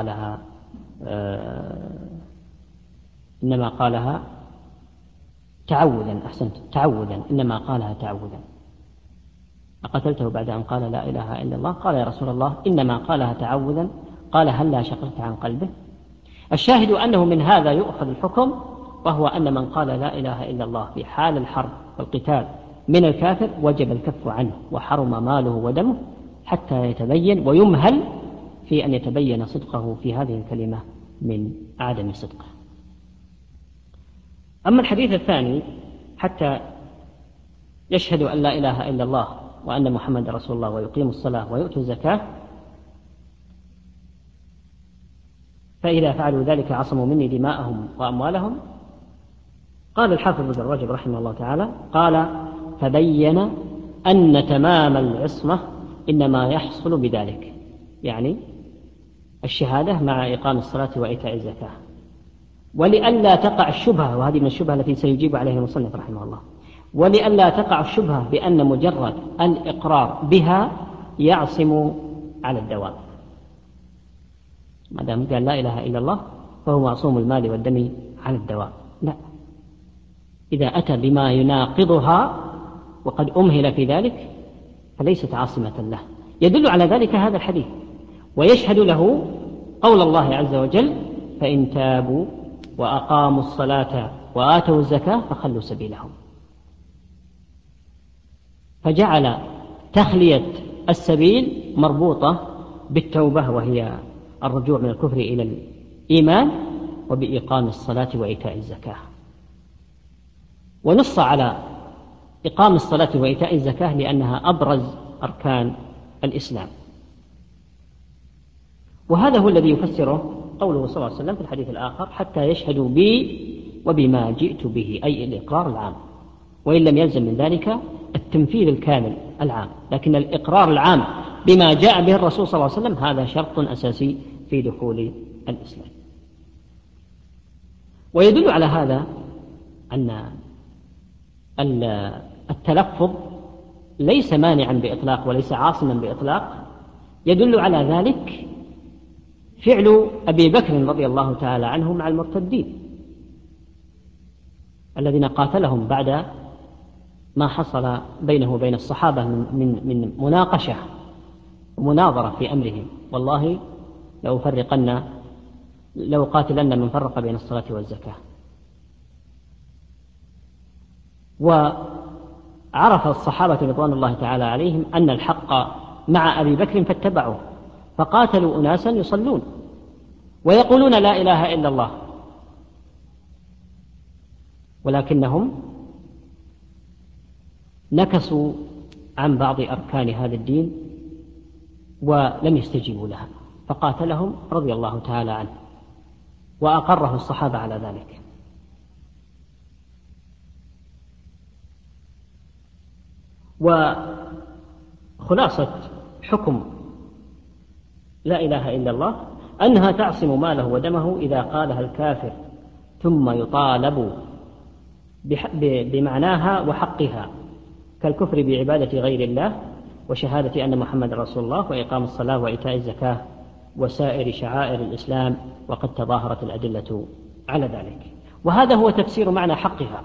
إنما قالها تعوذا، أحسنت، تعوذا، إنما قالها تعوذا، أقتلته بعد أن قال لا إله إلا الله؟ قال: يا رسول الله إنما قالها تعوذا. قال: هلا شققت عن قلبه؟ الشاهد أنه من هذا يؤخذ الحكم، وهو أن من قال لا إله إلا الله في حال الحرب والقتال من الكافر وجب الكف عنه وحرم ماله ودمه حتى يتبين، ويمهل في أن يتبين صدقه في هذه الكلمة من عدم صدقه. أما الحديث الثاني: حتى يشهد أن لا إله إلا الله وأن محمد رسول الله ويقيم الصلاة ويؤتوا الزكاة، فإذا فعلوا ذلك عصموا مني دماءهم وأموالهم. قال الحافظ ابن رجب رحمه الله تعالى: قال: فبين أن تمام العصمة إنما يحصل بذلك، يعني الشهادة مع إقام الصلاة وإيتاء الزكاة، ولئلا تقع الشبهة، وهذه من الشبهة التي سيجيب عليها المصنف رحمه الله، ولئلا تقع الشبهة بأن مجرد الإقرار بها يعصم على الدوام، ما دام قال لا إله إلا الله فهو معصوم المال والدم عن الدوام، لا، إذا أتى بما يناقضها وقد أمهل في ذلك فليست عاصمة له. يدل على ذلك هذا الحديث، ويشهد له قول الله عز وجل: فإن تابوا وأقاموا الصلاة وآتوا الزكاة فخلوا سبيلهم. فجعل تخلية السبيل مربوطة بالتوبة، وهي الرجوع من الكفر إلى الإيمان، وبإقام الصلاة وإيتاء الزكاة. ونص على إقام الصلاة وإيتاء الزكاة لأنها أبرز أركان الإسلام، وهذا هو الذي يفسره قوله صلى الله عليه وسلم في الحديث الآخر: حتى يشهدوا بي وبما جئت به، أي الإقرار العام، وإن لم يلزم من ذلك التنفيذ الكامل العام، لكن الإقرار العام بما جاء به الرسول صلى الله عليه وسلم هذا شرط أساسي في دخول الإسلام. ويدل على هذا أن التلفظ ليس مانعا بإطلاق وليس عاصما بإطلاق. يدل على ذلك فعل أبي بكر رضي الله تعالى عنه مع المرتدين الذين قاتلهم بعد ما حصل بينه وبين الصحابة من مناقشة ومناظرة في أمرهم: والله لو قاتلن من فرق بين الصلاة والزكاة. وعرف الصحابة رضوان الله تعالى عليهم أن الحق مع أبي بكر فاتبعوه، فقاتلوا أناسا يصلون ويقولون لا إله إلا الله، ولكنهم نكصوا عن بعض أركان هذا الدين ولم يستجيبوا لها، فقاتلهم رضي الله تعالى عنه وأقره الصحابة على ذلك. وخلاصة حكم لا إله إلا الله أنها تعصم ماله ودمه إذا قالها الكافر ثم يطالب بمعناها وحقها، كالكفر بعبادة غير الله وشهادة أن محمد رسول الله وإقام الصلاة وإيتاء الزكاة وسائر شعائر الإسلام، وقد تظاهرت الأدلة على ذلك. وهذا هو تفسير معنى حقها،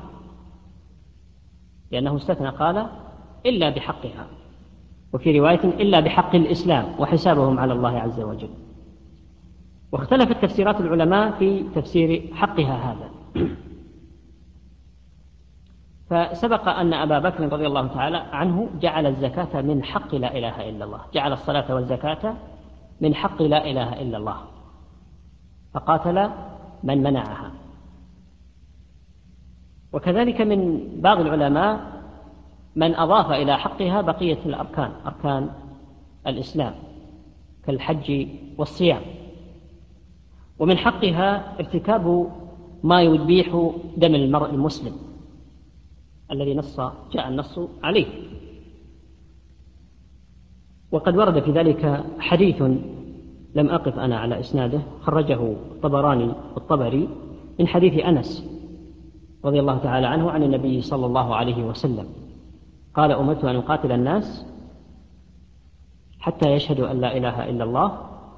لأنه استثنى قال إلا بحقها، وفي رواية إلا بحق الإسلام وحسابهم على الله عز وجل. واختلفت تفسيرات العلماء في تفسير حقها هذا. فسبق أن أبا بكر رضي الله تعالى عنه جعل الزكاة من حق لا إله إلا الله، جعل الصلاة والزكاة من حق لا إله إلا الله، فقاتل من منعها. وكذلك من بعض العلماء من أضاف إلى حقها بقية الأركان، أركان الإسلام كالحج والصيام. ومن حقها ارتكاب ما يبيح دم المرء المسلم الذي جاء النص عليه. وقد ورد في ذلك حديث لم أقف أنا على إسناده، خرجه الطبراني والطبري من حديث أنس رضي الله تعالى عنه عن النبي صلى الله عليه وسلم قال: أمرت أن أقاتل الناس حتى يشهدوا أن لا إله إلا الله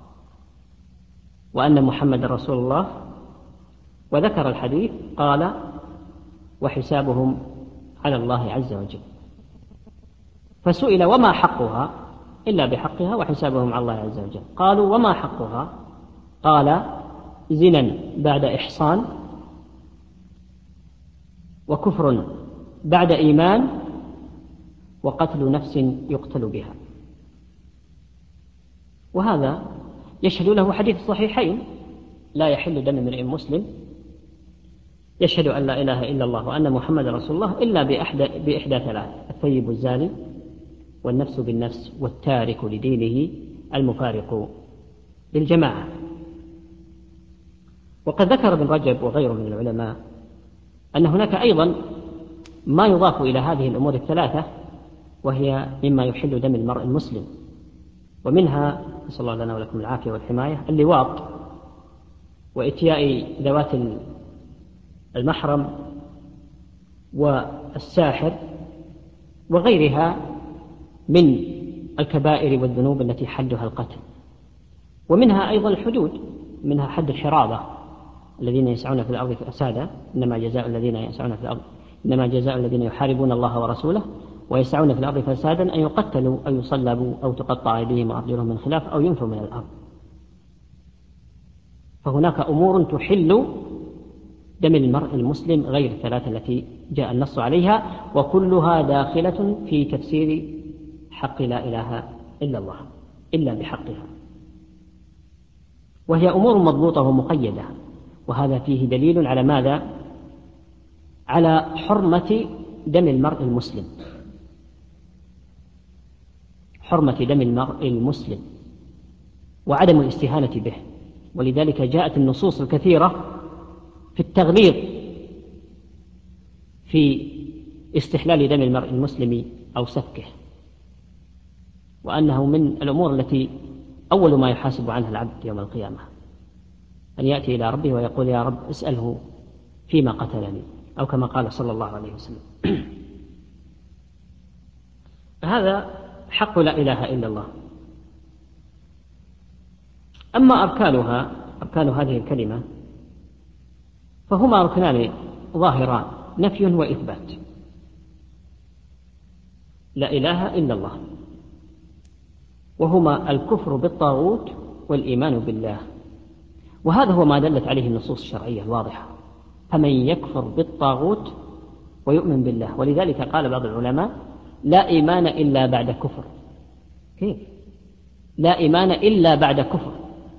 وأن محمد رسول الله. وذكر الحديث قال: وحسابهم على الله عز وجل. فسئل: وما حقها؟ إلا بحقها وحسابهم على الله عز وجل. قالوا: وما حقها؟ قال: زنا بعد إحصان، وكفر بعد إيمان، وقتل نفس يقتل بها. وهذا يشهد له حديث الصحيحين: لا يحل دم امرئ مسلم يشهد أن لا إله إلا الله وأن محمد رسول الله إلا بإحدى ثلاث: الثيب الزاني، والنفس بالنفس، والتارك لدينه المفارق للجماعة. وقد ذكر ابن رجب وغيره من العلماء أن هناك أيضا ما يضاف إلى هذه الأمور الثلاثة، وهي مما يحل دم المرء المسلم. ومنها، نسأل الله لنا ولكم العافية والحماية، اللواط وإتياء ذوات المحرم والساحر وغيرها من الكبائر والذنوب التي حدها القتل. ومنها أيضا الحدود، منها حد الحرابة: الذين يسعون في الأرض فسادا إنما جزاء الذين يحاربون الله ورسوله ويسعون في الأرض فسادا أن يقتلوا أو يصلبوا أو تقطع أيديهم وأرجلهم من خلاف أو ينفوا من الأرض. فهناك أمور تحل دم المرء المسلم غير الثلاثة التي جاء النص عليها، وكلها داخلة في تفسير حق لا إله إلا الله إلا بحقها، وهي أمور مضبوطة ومقيدة. وهذا فيه دليل على ماذا؟ على حرمة دم المرء المسلم، حرمة دم المرء المسلم وعدم الاستهانة به. ولذلك جاءت النصوص الكثيرة في التغليظ في استحلال دم المرء المسلم أو سفكه، وأنه من الأمور التي أول ما يحاسب عنها العبد يوم القيامة، أن يأتي إلى ربه ويقول: يا رب اسأله فيما قتلني، أو كما قال صلى الله عليه وسلم. هذا حق لا إله إلا الله. أما أركان هذه الكلمة فهما ركنان ظاهران: نفي وإثبات. لا إله إلا الله، وهما الكفر بالطاغوت والإيمان بالله. وهذا هو ما دلت عليه النصوص الشرعية الواضحة: فمن يكفر بالطاغوت ويؤمن بالله. ولذلك قال بعض العلماء: لا إيمان إلا بعد كفر. كيف؟ لا إيمان إلا بعد كفر،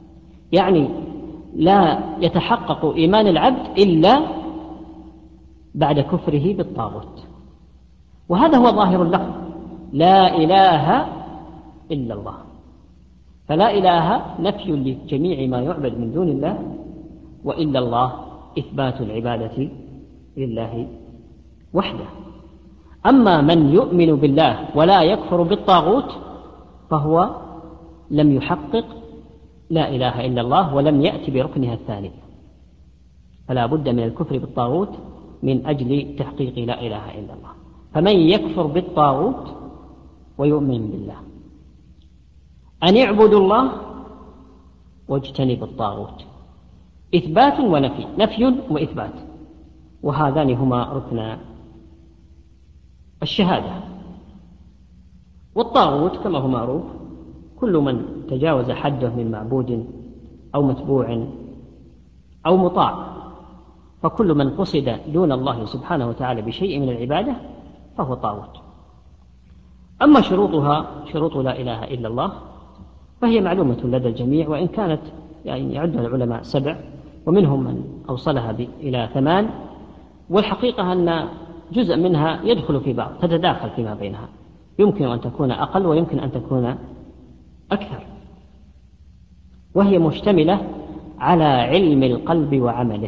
يعني لا يتحقق إيمان العبد إلا بعد كفره بالطاغوت. وهذا هو ظاهر اللفظ: لا إله إلا الله. فلا إله نفي لجميع ما يعبد من دون الله، وإلا الله إثبات العبادة لله وحده. أما من يؤمن بالله ولا يكفر بالطاغوت فهو لم يحقق لا إله إلا الله ولم يأتي بركنها الثاني، فلا بد من الكفر بالطاغوت من أجل تحقيق لا إله إلا الله. فمن يكفر بالطاغوت ويؤمن بالله، أن اعبدوا الله واجتنبوا الطاغوت، إثبات ونفي، نفي وإثبات، وهذان هما ركن الشهادة. والطاغوت كما هو معروف كل من تجاوز حده من معبود أو متبوع أو مطاع، فكل من قصد دون الله سبحانه وتعالى بشيء من العبادة فهو طاغوت. أما شروطها، شروط لا إله إلا الله، فهي معلومة لدى الجميع، وإن كانت يعدها العلماء 7 ومنهم من أوصلها إلى 8، والحقيقة أن جزء منها يدخل في بعض، تتداخل فيما بينها، يمكن أن تكون أقل ويمكن أن تكون أكثر. وهي مشتملة على علم القلب وعمله.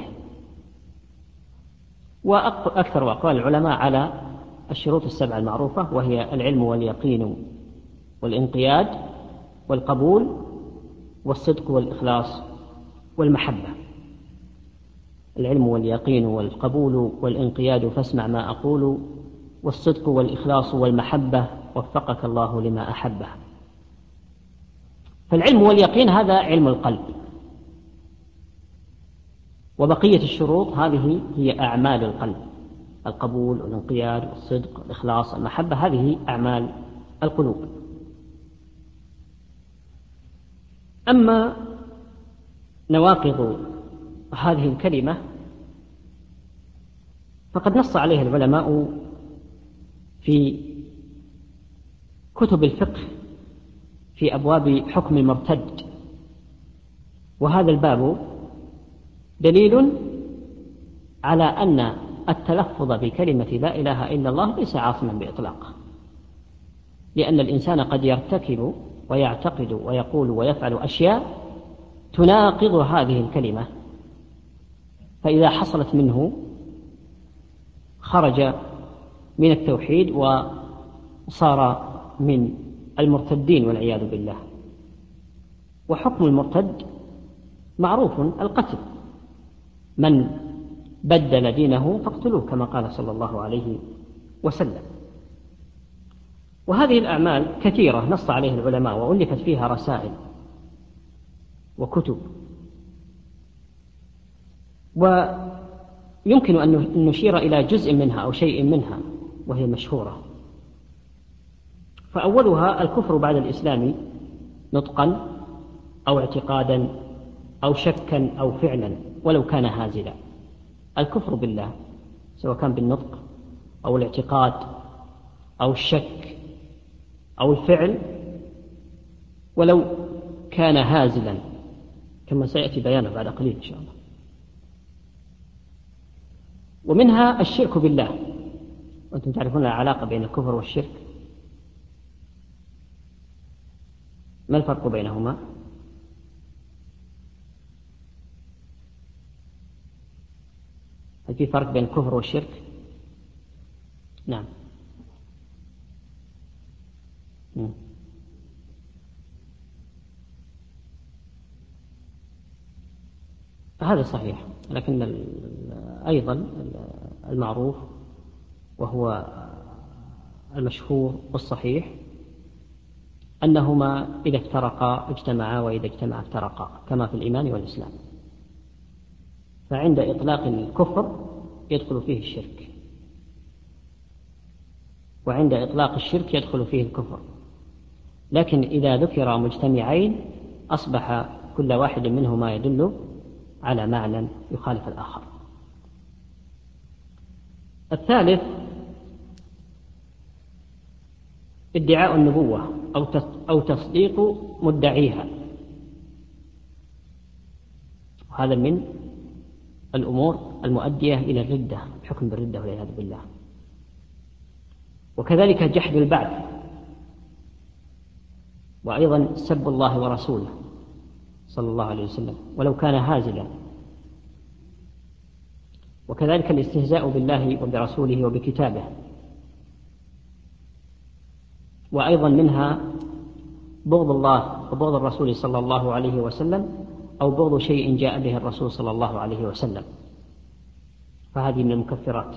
وأكثر أقوال العلماء على الشروط 7 المعروفة، وهي العلم واليقين والانقياد والقبول والصدق والإخلاص والمحبة. العلم واليقين والقبول والانقياد فاسمع ما أقول، والصدق والإخلاص والمحبة وفقك الله لما أحبه. فالعلم واليقين هذا علم القلب، وبقية الشروط هذه هي أعمال القلب: القبول والانقياد والصدق والإخلاص والمحبة، هذه أعمال القلوب. أما نواقض هذه الكلمة فقد نص عليها العلماء في كتب الفقه في أبواب حكم المرتد، وهذا الباب دليل على أن التلفظ بكلمة لا إله إلا الله ليس عاصما بإطلاق، لأن الإنسان قد يرتكب ويعتقد ويقول ويفعل أشياء تناقض هذه الكلمة، فإذا حصلت منه خرج من التوحيد وصار من المرتدين والعياذ بالله. وحكم المرتد معروف: القتل، من بدل دينه فاقتلوه، كما قال صلى الله عليه وسلم. وهذه الأعمال كثيرة نص عليها العلماء وألفت فيها رسائل وكتب، ويمكن أن نشير إلى جزء منها أو شيء منها وهي مشهورة. فأولها الكفر بعد الإسلام نطقا أو اعتقادا أو شكا أو فعلا ولو كان هازلا. الكفر بالله سواء كان بالنطق أو الاعتقاد أو الشك أو الفعل ولو كان هازلا، كما سيأتي بيانه بعد قليل إن شاء الله. ومنها الشرك بالله، وأنتم تعرفون العلاقة بين الكفر والشرك. ما الفرق بينهما؟ هل في فرق بين الكفر والشرك؟ نعم. هذا صحيح، لكن أيضا المعروف وهو المشهور والصحيح أنهما إذا افترقا اجتمعا، وإذا اجتمعا افترقا، كما في الإيمان والإسلام. فعند إطلاق الكفر يدخل فيه الشرك، وعند إطلاق الشرك يدخل فيه الكفر، لكن إذا ذكر مجتمعين أصبح كل واحد منهما يدل على معنى يخالف الآخر. الثالث ادعاء النبوة أو تصديق مدعيها، وهذا من الأمور المؤدية إلى الردة، الحكم بالردة والعياذ بالله. وكذلك جحد البعث، وأيضا سب الله ورسوله صلى الله عليه وسلم ولو كان هازلا، وكذلك الاستهزاء بالله وبرسوله وبكتابه، وأيضا منها بغض الله وبغض الرسول صلى الله عليه وسلم أو بغض شيء جاء به الرسول صلى الله عليه وسلم، فهذه من المكفرات.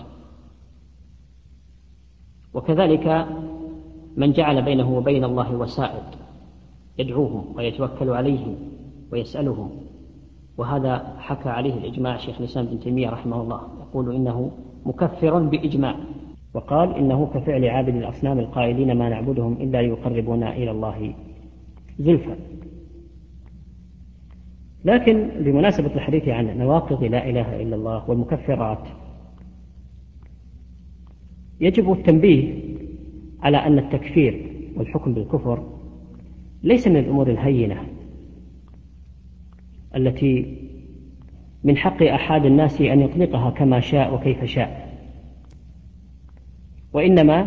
وكذلك من جعل بينه وبين الله وسائط يدعوهم ويتوكل عليهم ويسألهم، وهذا حكى عليه الإجماع شيخ الإسلام ابن تيمية رحمه الله، يقول إنه مكفر بإجماع، وقال إنه كفعل عابد الأصنام القائلين ما نعبدهم إلا ليقربونا إلى الله زلفى. لكن بمناسبة الحديث عن نواقض لا إله إلا الله والمكفرات، يجب التنبيه على أن التكفير والحكم بالكفر ليس من الأمور الهينة التي من حق أحد الناس أن يطلقها كما شاء وكيف شاء، وإنما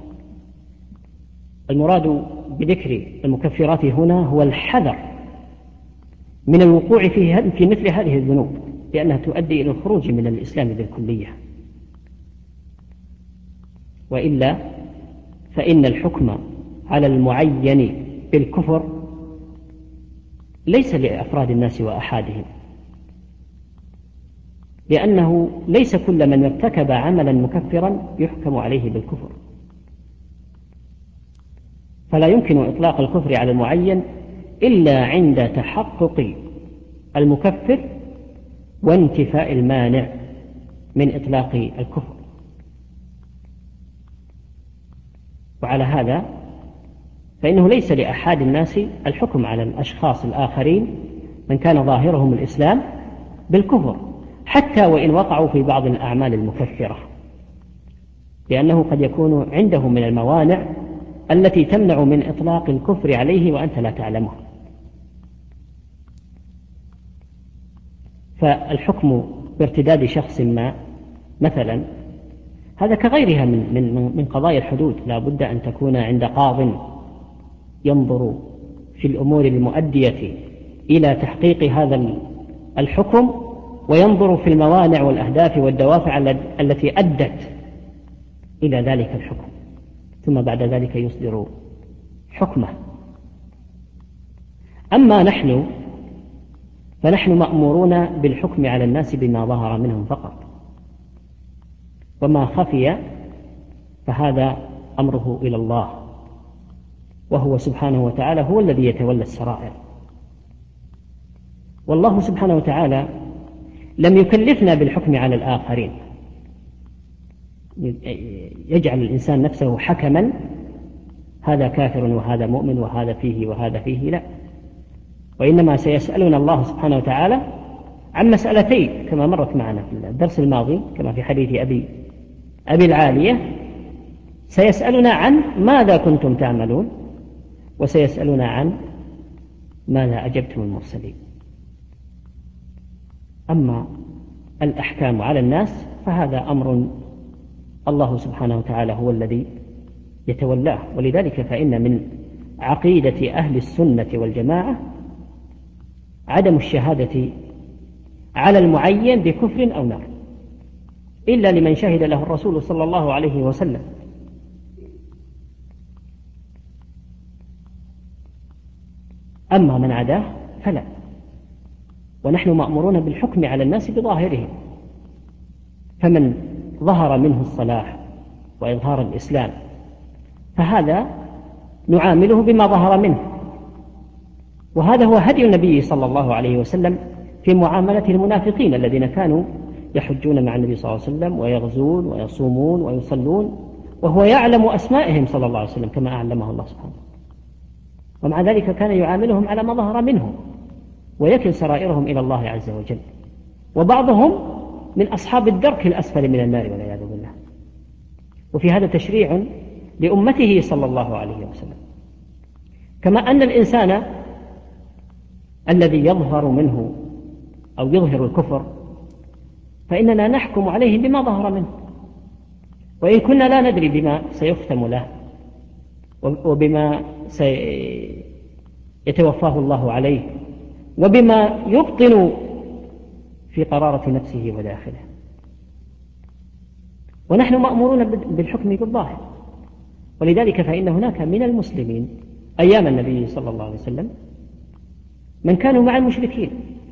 المراد بذكر المكفرات هنا هو الحذر من الوقوع في مثل هذه الذنوب، لأنها تؤدي إلى الخروج من الإسلام بالكلية. وإلا فإن الحكم على المعين بالكفر ليس لأفراد الناس وأحادهم، لأنه ليس كل من ارتكب عملا مكفرا يحكم عليه بالكفر، فلا يمكن إطلاق الكفر على المعين إلا عند تحقق المكفر وانتفاء المانع من إطلاق الكفر. وعلى هذا فإنه ليس لأحد الناس الحكم على الأشخاص الآخرين من كان ظاهرهم الإسلام بالكفر، حتى وإن وقعوا في بعض الأعمال المكفرة، لأنه قد يكون عندهم من الموانع التي تمنع من إطلاق الكفر عليه وأنت لا تعلمه. فالحكم بارتداد شخص ما مثلا هذا كغيرها من قضايا الحدود، لا بد أن تكون عند قاض ينظر في الأمور المؤدية إلى تحقيق هذا الحكم، وينظر في الموانع والأهداف والدوافع التي أدت إلى ذلك الحكم، ثم بعد ذلك يصدر حكمه. أما نحن فنحن مأمورون بالحكم على الناس بما ظهر منهم فقط، وما خفي فهذا أمره إلى الله، وهو سبحانه وتعالى هو الذي يتولى السرائر. والله سبحانه وتعالى لم يكلفنا بالحكم على الآخرين، يجعل الإنسان نفسه حكما، هذا كافر وهذا مؤمن وهذا فيه وهذا فيه، لا، وإنما سيسألنا الله سبحانه وتعالى عن مسألتين كما مرت معنا في الدرس الماضي، كما في حديث أبي العالية، سيسألنا عن ماذا كنتم تعملون، وسيسألنا عن ماذا أجبتم المرسلين. أما الأحكام على الناس فهذا أمر الله سبحانه وتعالى هو الذي يتولاه، ولذلك فإن من عقيدة أهل السنة والجماعة عدم الشهادة على المعين بكفر أو نار إلا لمن شهد له الرسول صلى الله عليه وسلم. أما من عداه فلا، ونحن مأمورون بالحكم على الناس بظاهرهم، فمن ظهر منه الصلاح وإظهار الإسلام فهذا نعامله بما ظهر منه، وهذا هو هدي النبي صلى الله عليه وسلم في معاملة المنافقين الذين كانوا يحجون مع النبي صلى الله عليه وسلم ويغزون ويصومون ويصلون وهو يعلم أسمائهم صلى الله عليه وسلم كما أعلمه الله سبحانه، ومع ذلك كان يعاملهم على ما ظهر منهم ويكل سرائرهم إلى الله عز وجل، وبعضهم من أصحاب الدرك الأسفل من النار والعياذ بالله. وفي هذا تشريع لأمته صلى الله عليه وسلم، كما أن الإنسان الذي يظهر منه أو يظهر الكفر فإننا نحكم عليه بما ظهر منه، وإن كنا لا ندري بما سيختم له وبما سيتوفاه الله عليه وبما يبطن في قرارة نفسه وداخله. ونحن مأمورون بالحكم بالظاهر، ولذلك فإن هناك من المسلمين أيام النبي صلى الله عليه وسلم من كانوا مع المشركين،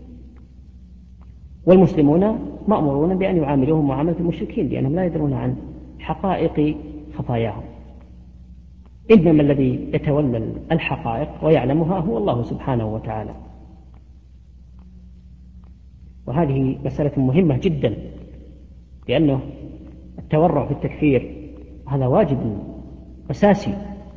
والمسلمون مأمورون بأن يعاملوهم معاملة المشركين لأنهم لا يدرون عن حقائق خطاياهم. إنما الذي يتولى الحقائق ويعلمها هو الله سبحانه وتعالى. وهذه مسألة مهمة جدا، لأنه التورع في التكفير هذا واجب أساسي،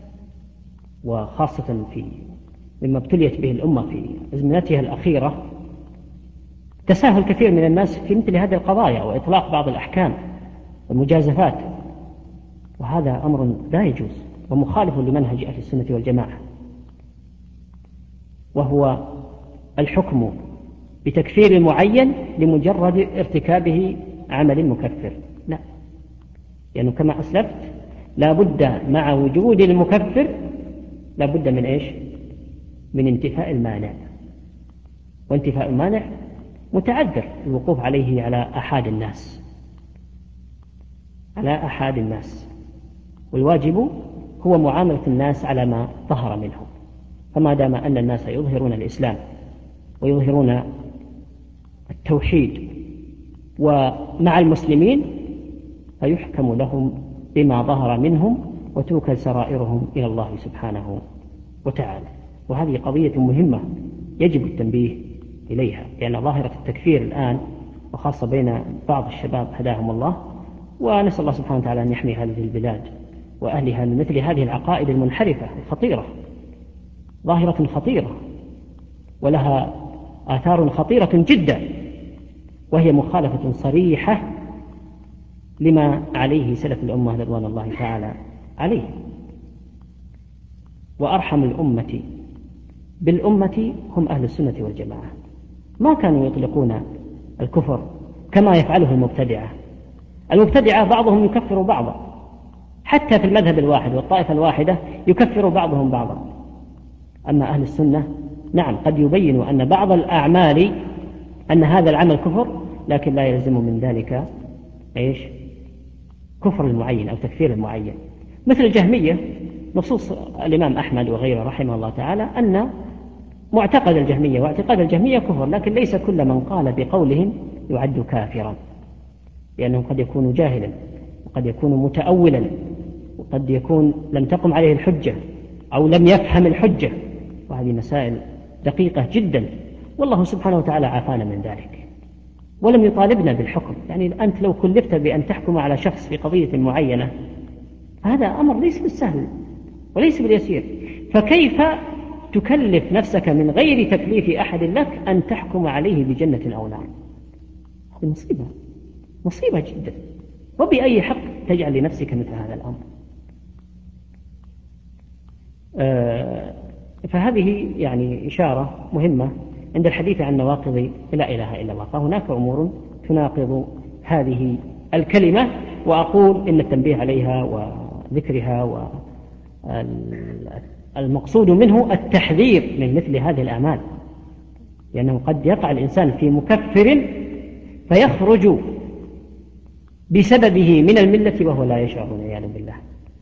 وخاصة مما ابتليت به الأمة في أزمنتها الأخيرة، تساهل كثير من الناس في مثل هذه القضايا وإطلاق بعض الأحكام والمجازفات، وهذا أمر لا يجوز ومخالف لمنهج أهل السنة والجماعة، وهو الحكم بتكفير معين لمجرد ارتكابه عمل مكفر. لا، لأنه كما أسلفت لا بد مع وجود المكفر لا بد من إيش؟ من انتفاء المانع، وانتفاء المانع متعذر الوقوف عليه على أحد الناس، والواجب هو معاملة الناس على ما ظهر منهم. فما دام أن الناس يظهرون الإسلام ويظهرون التوحيد ومع المسلمين فيحكم لهم بما ظهر منهم وتوكل سرائرهم إلى الله سبحانه وتعالى. وهذه قضية مهمة يجب التنبيه إليها، لأن ظاهرة التكفير الآن وخاصة بين بعض الشباب هداهم الله، ونسأل الله سبحانه وتعالى أن يحمي هذه البلاد وأهلها من مثل هذه العقائد المنحرفة الخطيرة. ظاهرة خطيرة ولها آثار خطيرة جدا، وهي مخالفة صريحة لما عليه سلف الأمة رضوان الله تعالى عليه. وأرحم الأمة بالأمة هم أهل السنة والجماعة، ما كانوا يطلقون الكفر كما يفعله المبتدعة بعضهم يكفر بعضا، حتى في المذهب الواحد والطائفة الواحدة يكفر بعضهم بعضا. أما أهل السنة نعم قد يبينوا أن بعض الأعمال أن هذا العمل كفر، لكن لا يلزم من ذلك إيش؟ كفر المعين أو تكفير المعين. مثل الجهمية، نصوص الإمام أحمد وغيره رحمه الله تعالى أن معتقد الجهمية واعتقاد الجهمية كفر، لكن ليس كل من قال بقولهم يعد كافرا، لأنه قد يكون جاهلا وقد يكون متأولا وقد يكون لم تقم عليه الحجة أو لم يفهم الحجة، وهذه مسائل دقيقة جدا، والله سبحانه وتعالى عافانا من ذلك ولم يطالبنا بالحكم. يعني أنت لو كلفت بأن تحكم على شخص في قضية معينة هذا أمر ليس بالسهل وليس باليسير، فكيف تكلف نفسك من غير تكليف أحد لك أن تحكم عليه بجنة أو نار؟ هذه مصيبة جدا، وبأي حق تجعل لنفسك مثل هذا الأمر؟ فهذه يعني إشارة مهمة عند الحديث عن نواقض لا إله إلا الله، فهناك أمور تناقض هذه الكلمة، وأقول إن التنبيه عليها وذكرها والمقصود منه التحذير من مثل هذه الأعمال، لأنه قد يقع الإنسان في مكفر فيخرج بسببه من الملة وهو لا يشعر والعياذ بالله.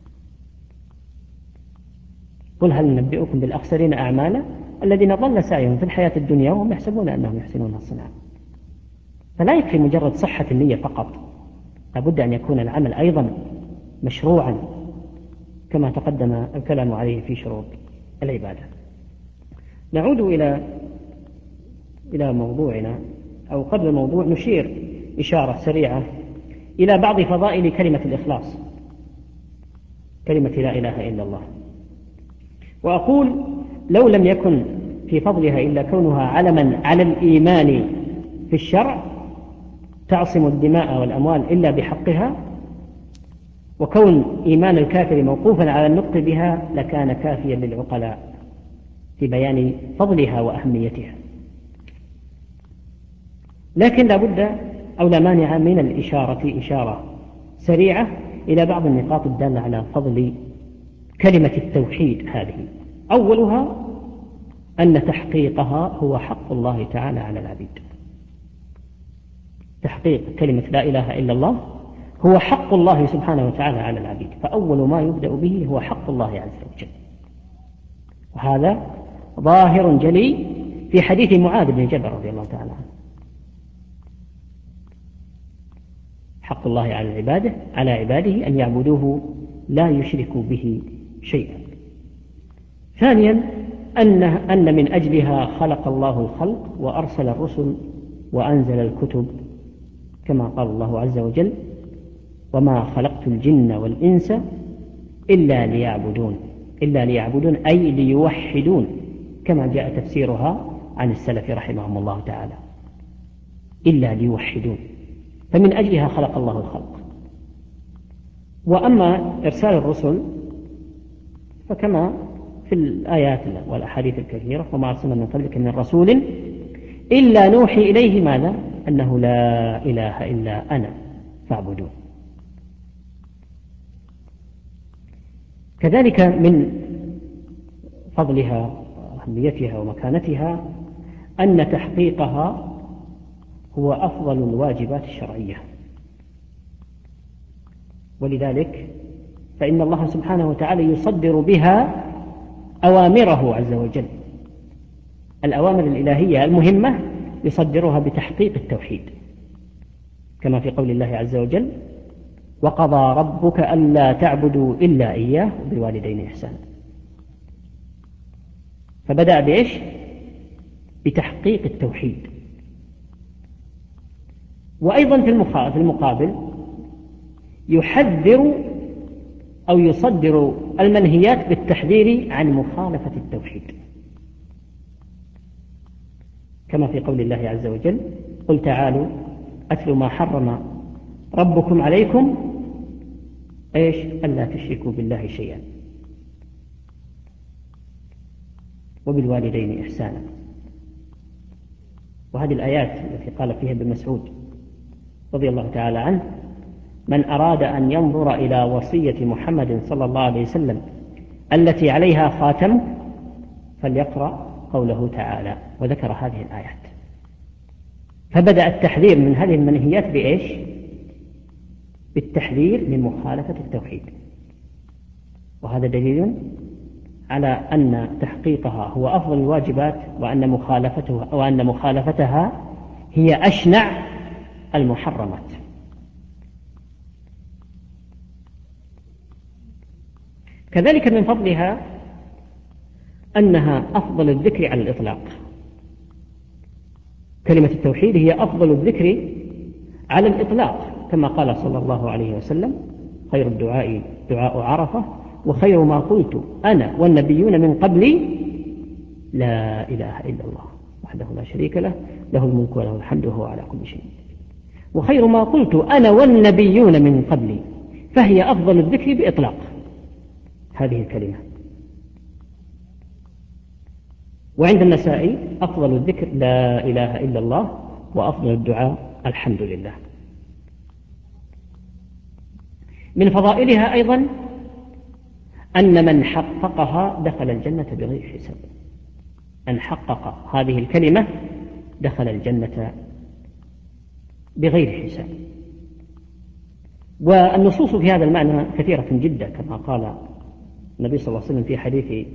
قل هل ننبئكم بالأخسرين أعمالا الذين ضل سعيهم في الحياة الدنيا وهم يحسبون أنهم يحسنون صنعا. فلا يكفي مجرد صحة النية فقط، لابد أن يكون العمل أيضا مشروعا كما تقدم الكلام عليه في شروط العبادة. نعود إلى موضوعنا، أو قبل الموضوع نشير إشارة سريعة إلى بعض فضائل كلمة الإخلاص، كلمة لا إله إلا الله. وأقول لو لم يكن في فضلها إلا كونها علما على الإيمان في الشرع تعصم الدماء والأموال إلا بحقها، وكون إيمان الكافر موقوفا على النطق بها لكان كافيا للعقلاء في بيان فضلها وأهميتها. لكن لا بد أو لا مانع من الإشارة إشارة سريعة إلى بعض النقاط الدالة على فضل كلمة التوحيد هذه. أولها أن تحقيقها هو حق الله تعالى على العبيد. تحقيق كلمة لا إله إلا الله هو حق الله سبحانه وتعالى على العبيد، فأول ما يبدأ به هو حق الله عز وجل، وهذا ظاهر جلي في حديث معاذ بن جبل رضي الله تعالى عنه. حق الله على عباده أن يعبدوه لا يشركوا به شيئا. ثانيا أن من أجلها خلق الله الخلق وأرسل الرسل وأنزل الكتب، كما قال الله عز وجل: وما خلقت الجن والإنس إلا ليعبدون أي ليوحدون، كما جاء تفسيرها عن السلف رحمهم الله تعالى، إلا ليوحدون، فمن أجلها خلق الله الخلق. وأما إرسال الرسل فكما في الآيات والأحاديث الكثيرة: وما أرسلنا من قبلك من رسول إلا نوحي إليه ماذا؟ أنه لا إله إلا أنا فاعبدون. كذلك من فضلها وأهميتها ومكانتها أن تحقيقها هو أفضل الواجبات الشرعية، ولذلك فإن الله سبحانه وتعالى يصدر بها أوامره عز وجل. الأوامر الإلهية المهمة يصدرها بتحقيق التوحيد، كما في قول الله عز وجل: وقضى ربك ألا تعبدوا إلا إياه وبالوالدين إحسانا. فبدأ بإيش؟ بتحقيق التوحيد. وأيضا في المقابل يحذر أو يصدر المنهيات بالتحذير عن مخالفة التوحيد، كما في قول الله عز وجل: قل تعالوا أتل ما حرم ربكم عليكم إيش؟ ألا تشركوا بالله شيئا وبالوالدين إحسانا. وهذه الآيات التي قال فيها ابن مسعود رضي الله تعالى عنه: من أراد أن ينظر إلى وصية محمد صلى الله عليه وسلم التي عليها خاتم فليقرأ قوله تعالى، وذكر هذه الآيات. فبدأ التحذير من هذه المنهيات بإيش؟ بالتحذير من مخالفة التوحيد. وهذا دليل على أن تحقيقها هو أفضل الواجبات، وأن مخالفتها هي أشنع المحرمات. كذلك من فضلها أنها أفضل الذكر على الإطلاق. كلمة التوحيد هي أفضل الذكر على الإطلاق، كما قال صلى الله عليه وسلم: خير الدعاء دعاء عرفة، وخير ما قلت أنا والنبيون من قبلي لا إله إلا الله وحده لا شريك له، له الملك وله الحمد وهو على كل شيء. وخير ما قلت أنا والنبيون من قبلي، فهي أفضل الذكر بإطلاق هذه الكلمة. وعند النسائي: أفضل الذكر لا إله إلا الله، وأفضل الدعاء الحمد لله. من فضائلها أيضا أن من حققها دخل الجنة بغير حساب. أن حقق هذه الكلمة دخل الجنة بغير حساب. والنصوص في هذا المعنى كثيرة جدا، كما قال النبي صلى الله عليه وسلم في حديث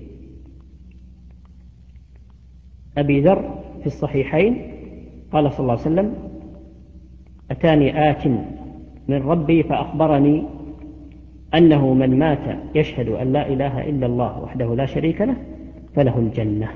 أبي ذر في الصحيحين، قال صلى الله عليه وسلم: أتاني آت من ربي فأخبرني أنه من مات يشهد أن لا إله إلا الله وحده لا شريك له فله الجنة.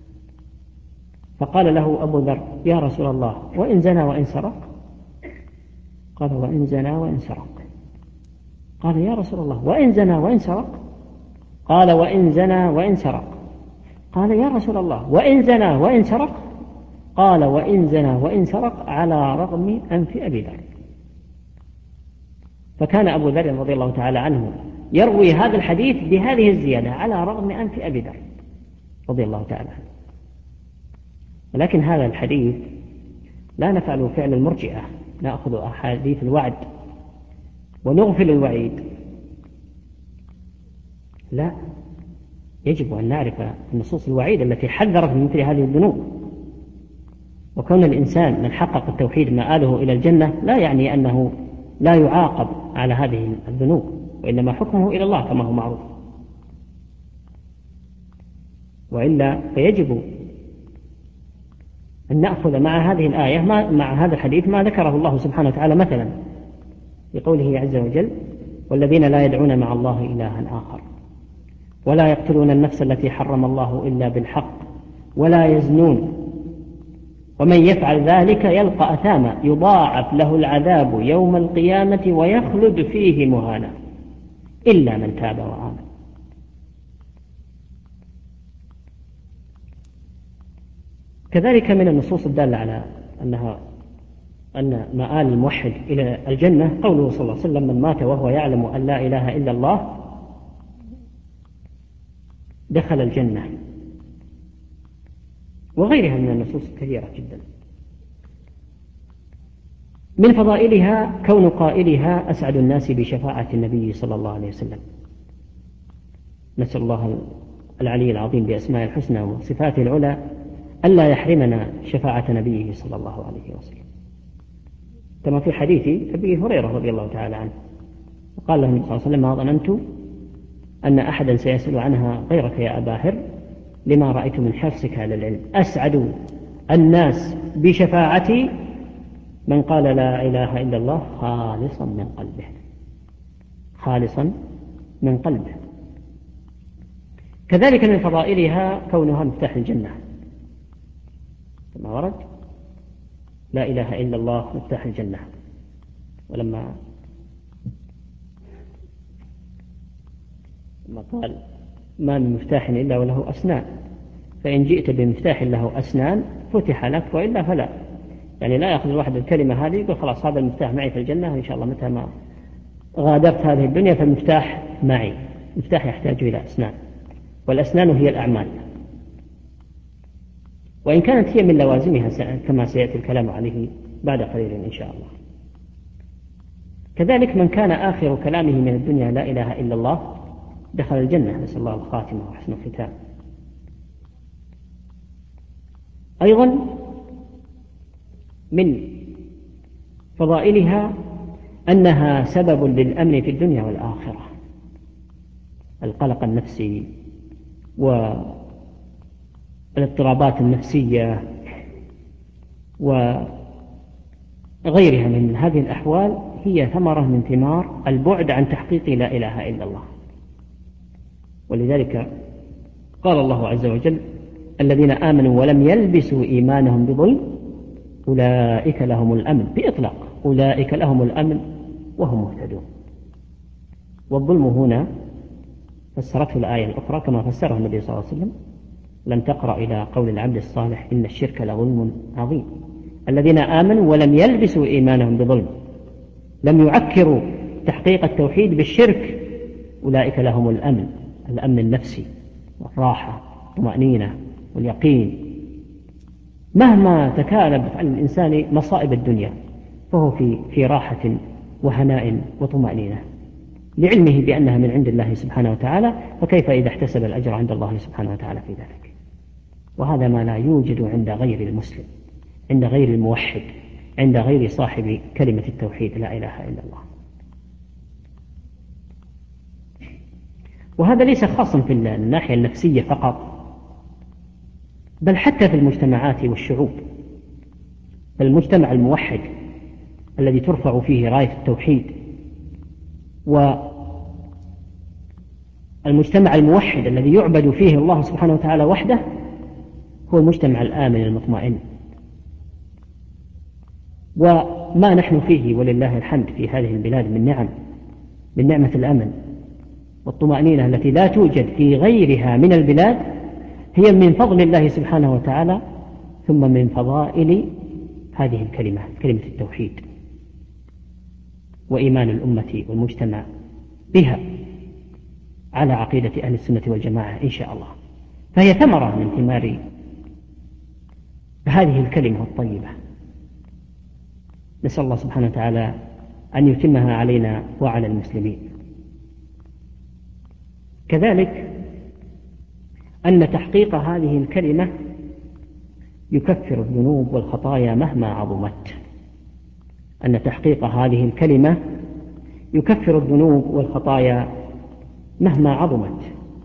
فقال له أبو ذر: يا رسول الله، وإن زنى وإن سرق؟ قال: وإن زنى وإن سرق. قال: يا رسول الله، وإن زنى وإن سرق؟ قال: وإن زنى وإن سرق. قال: يا رسول الله، وإن زنى وإن سرق؟ قال: وإن زنى وإن سرق على رغم أنف أبي ذر. فكان أبو ذر رضي الله تعالى عنه يروي هذا الحديث بهذه الزيادة: على رغم أنف أبي ذر رضي الله تعالى عنه. ولكن هذا الحديث لا نفعل فعل المرجئة نأخذ أحاديث الوعد ونغفل الوعيد؟ لا، يجب أن نعرف النصوص الوعيد التي حذرت من مثل هذه الذنوب. وكون الإنسان من حقق التوحيد مآله إلى الجنة لا يعني أنه لا يعاقب على هذه الذنوب، وإنما حكمه إلى الله كما هو معروف. وإلا فيجب أن نأخذ مع هذه الآية مع هذا الحديث ما ذكره الله سبحانه وتعالى مثلا في قوله عز وجل: والذين لا يدعون مع الله إلها آخر ولا يقتلون النفس التي حرم الله إلا بالحق ولا يزنون ومن يفعل ذلك يلقى أثاما يضاعف له العذاب يوم القيامة ويخلد فيه مهانا إلا من تاب وآمن. كذلك من النصوص الدالة على أن مآل الموحد إلى الجنة قوله صلى الله عليه وسلم: من مات وهو يعلم أن لا إله إلا الله دخل الجنة، وغيرها من النصوص كثيرة جدا. من فضائلها كون قائلها أسعد الناس بشفاعة النبي صلى الله عليه وسلم. نسأل الله العلي العظيم بأسماء الحسنى وصفاته العلى ألا يحرمنا شفاعة نبيه صلى الله عليه وسلم، كما في حديث أبي هريرة رضي الله تعالى عنه وقال له النبي صلى الله عليه وسلم: ما ظننت أن أحدا سيسأل عنها غيرك يا أبا هر لما رأيت من حرصك على العلم. أسعد الناس بشفاعتي من قال لا إله إلا الله خالصا من قلبه، خالصا من قلبه. كذلك من فضائلها كونها مفتاح الجنة كما ورد: لا إله إلا الله مفتاح الجنة. ولما قال: ما من مفتاح إلا وله أسنان، فإن جئت بمفتاح له أسنان فتح لك وإلا فلا. يعني لا يأخذ الواحد الكلمة هذه يقول خلاص هذا المفتاح معي في الجنة إن شاء الله، متى ما غادرت هذه الدنيا فالمفتاح معي. المفتاح يحتاج إلى أسنان، والأسنان هي الأعمال، وإن كانت هي من لوازمها كما سيأتي الكلام عليه بعد قليل إن شاء الله. كذلك من كان آخر كلامه من الدنيا لا إله إلا الله دخل الجنة، نسأل الله الخاتمة وحسن الختام. أيضا من فضائلها أنها سبب للأمن في الدنيا والآخرة. القلق النفسي والاضطرابات النفسية وغيرها من هذه الأحوال هي ثمرة من ثمار البعد عن تحقيق لا إله إلا الله. ولذلك قال الله عز وجل: الذين آمنوا ولم يلبسوا إيمانهم بظلم أولئك لهم الأمن، بإطلاق أولئك لهم الأمن وهم مهتدون. والظلم هنا فسرته الآية الأخرى كما فسره النبي صلى الله عليه وسلم: لم تقرأ إلى قول العبد الصالح إن الشرك لظلم عظيم. الذين آمنوا ولم يلبسوا إيمانهم بظلم، لم يعكروا تحقيق التوحيد بالشرك، أولئك لهم الأمن، الأمن النفسي والراحة والطمأنينة واليقين. مهما تكالبت على الإنسان مصائب الدنيا فهو في راحة وهناء وطمأنينة لعلمه بأنها من عند الله سبحانه وتعالى، فكيف إذا احتسب الأجر عند الله سبحانه وتعالى في ذلك؟ وهذا ما لا يوجد عند غير المسلم، عند غير الموحد، عند غير صاحب كلمة التوحيد لا إله إلا الله. وهذا ليس خاصا في الناحية النفسية فقط، بل حتى في المجتمعات والشعوب. المجتمع الموحد الذي ترفع فيه راية التوحيد، والمجتمع الموحد الذي يعبد فيه الله سبحانه وتعالى وحده، هو المجتمع الآمن المطمئن. وما نحن فيه ولله الحمد في هذه البلاد من نعمة الأمن والطمأنينة التي لا توجد في غيرها من البلاد، هي من فضل الله سبحانه وتعالى، ثم من فضائل هذه الكلمة، كلمة التوحيد، وإيمان الأمة والمجتمع بها على عقيدة أهل السنة والجماعة إن شاء الله. فهي ثمرة من ثمار هذه الكلمة الطيبة. نسأل الله سبحانه وتعالى أن يتمها علينا وعلى المسلمين. كذلك أن تحقيق هذه الكلمة يكفر الذنوب والخطايا مهما عظمت. أن تحقيق هذه الكلمة يكفر الذنوب والخطايا مهما عظمت،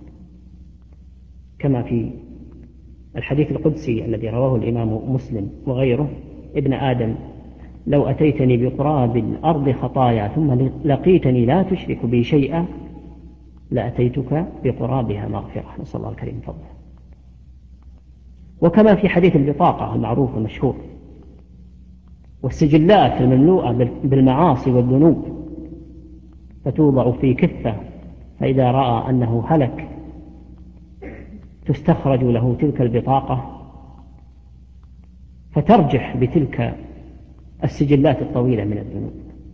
كما في الحديث القدسي الذي رواه الإمام مسلم وغيره: ابن آدم لو أتيتني بقراب الأرض خطايا ثم لقيتني لا تشرك بي شيئا لأتيتك بقرابها مغفرة. نسأل الله الكريم فضله. وكما في حديث البطاقة المعروف والمشهور: والسجلات المملوءة بالمعاصي والذنوب فتوضع في كفة، فإذا رأى أنه هلك تستخرج له تلك البطاقة فترجح بتلك السجلات الطويلة من الذنوب.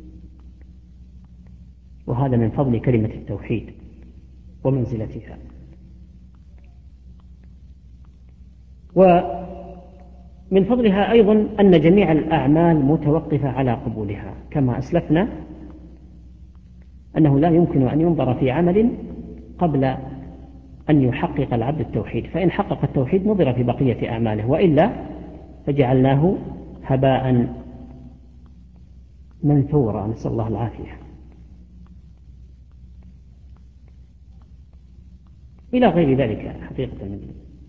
وهذا من فضل كلمة التوحيد ومنزلتها. ومن فضلها أيضا أن جميع الأعمال متوقفة على قبولها، كما أسلفنا أنه لا يمكن أن ينظر في عمل قبل أن يحقق العبد التوحيد، فإن حقق التوحيد نظر في بقية أعماله، وإلا فجعلناه هباء منثورا، نسأل الله العافية. إلى غير ذلك حقيقة من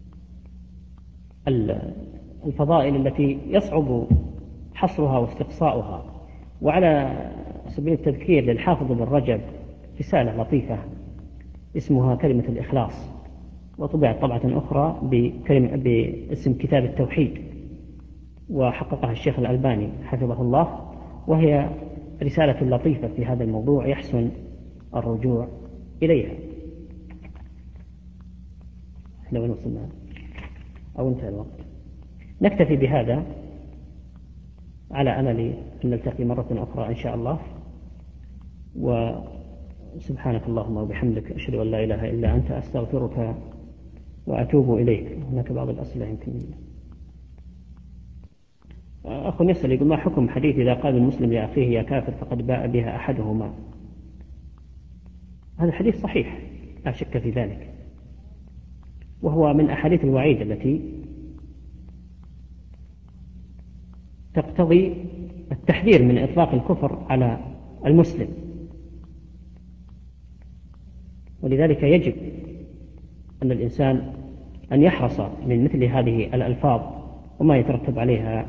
الفضائل التي يصعب حصرها واستقصاؤها. وعلى سبيل التذكير للحافظ ابن رجب رسالة لطيفة اسمها كلمة الإخلاص، وطبعت طبعة أخرى باسم كتاب التوحيد، وحققها الشيخ الألباني حفظه الله، وهي رسالة لطيفة في هذا الموضوع يحسن الرجوع إليها. احنا وين وصلنا؟ أو انتهى الوقت؟ نكتفي بهذا على أمل أن نلتقي مرة أخرى إن شاء الله. وسبحانك اللهم وبحمدك أشهد أن لا إله إلا أنت أستغفرك وأتوب إليك. هناك بعض الأسئلة يمكن. أخ يسأل يقول: ما حكم حديث إذا قال المسلم لأخيه يا كافر فقد باء بها أحدهما؟ هذا الحديث صحيح لا شك في ذلك، وهو من أحاديث الوعيد التي تقتضي التحذير من إطلاق الكفر على المسلم، ولذلك يجب أن الإنسان أن يحرص من مثل هذه الألفاظ وما يترتب عليها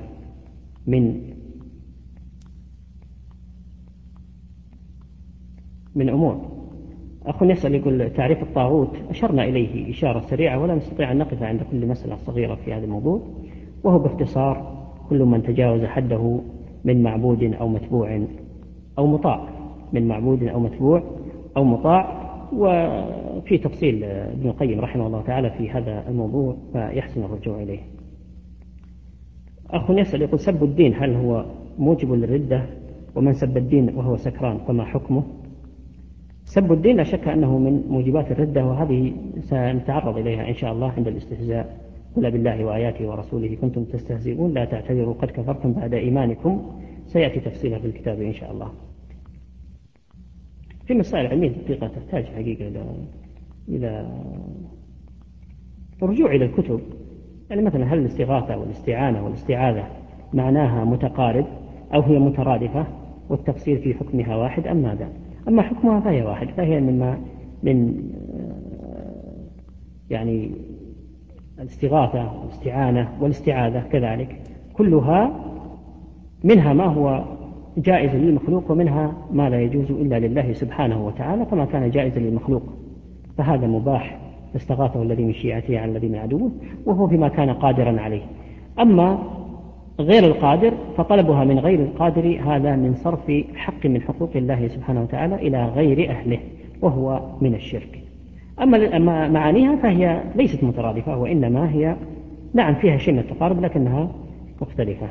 من أمور. أخ يسأل يقول: تعريف الطاغوت أشرنا إليه إشارة سريعة ولا نستطيع أن نقف عند كل مسألة صغيرة في هذا الموضوع، وهو باختصار كل من تجاوز حده من معبود أو متبوع أو مطاع، من معبود أو متبوع أو مطاع. وفي تفصيل ابن القيم رحمه الله تعالى في هذا الموضوع فيحسن الرجوع إليه. أخ يسأل يقول: سب الدين هل هو موجب للردة؟ ومن سب الدين وهو سكران فما حكمه؟ سب الدين لا شك أنه من موجبات الردة، وهذه سنتعرض إليها إن شاء الله عند الاستهزاء: قل بالله وآياته ورسوله كنتم تستهزئون لا تعتذروا قد كفرتم بعد إيمانكم. سيأتي تفصيلها في الكتاب إن شاء الله. في مسائل علمية دقيقة تحتاج حقيقة إلى رجوع إلى الكتب. يعني مثلا هل الاستغاثة والاستعانة والاستعاذة معناها متقارب أو هي مترادفة، والتفصيل في حكمها واحد أم ماذا؟ أما حكمها فهي واحد، فهي من يعني الاستغاثة والاستعانة والاستعاذة كذلك كلها منها ما هو جائز للمخلوق ومنها ما لا يجوز إلا لله سبحانه وتعالى، فما كان جائزا للمخلوق فهذا مباح، فاستغاثه الذي من شيعته على الذي من عدوه وهو بما كان قادرا عليه. أما غير القادر فطلبها من غير القادر هذا من صرف حق من حقوق الله سبحانه وتعالى إلى غير أهله، وهو من الشرك. أما معانيها فهي ليست مترادفة، وإنما هي نعم فيها شيء من التقارب لكنها مختلفة.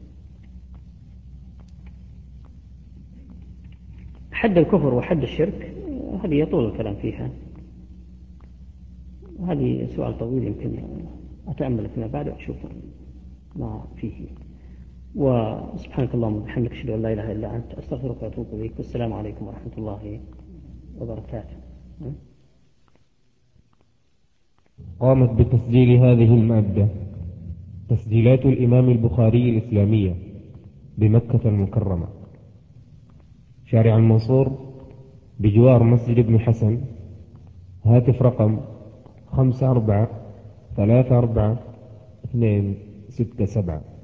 حد الكفر وحد الشرك هذه يطول الكلام فيها، هذه سؤال طويل يمكن أتأمل فيما بعد وأشوف ما فيه. وسبحانك اللهم وبحمدك أشهد أن لا إله إلا أنت أستغفرك وأتوب إليك والسلام عليكم ورحمة الله وبركاته. قامت بتسجيل هذه المادة تسجيلات الإمام البخاري الإسلامية بمكة المكرمة، شارع المنصور بجوار مسجد ابن حسن. هاتف رقم 54 34 267.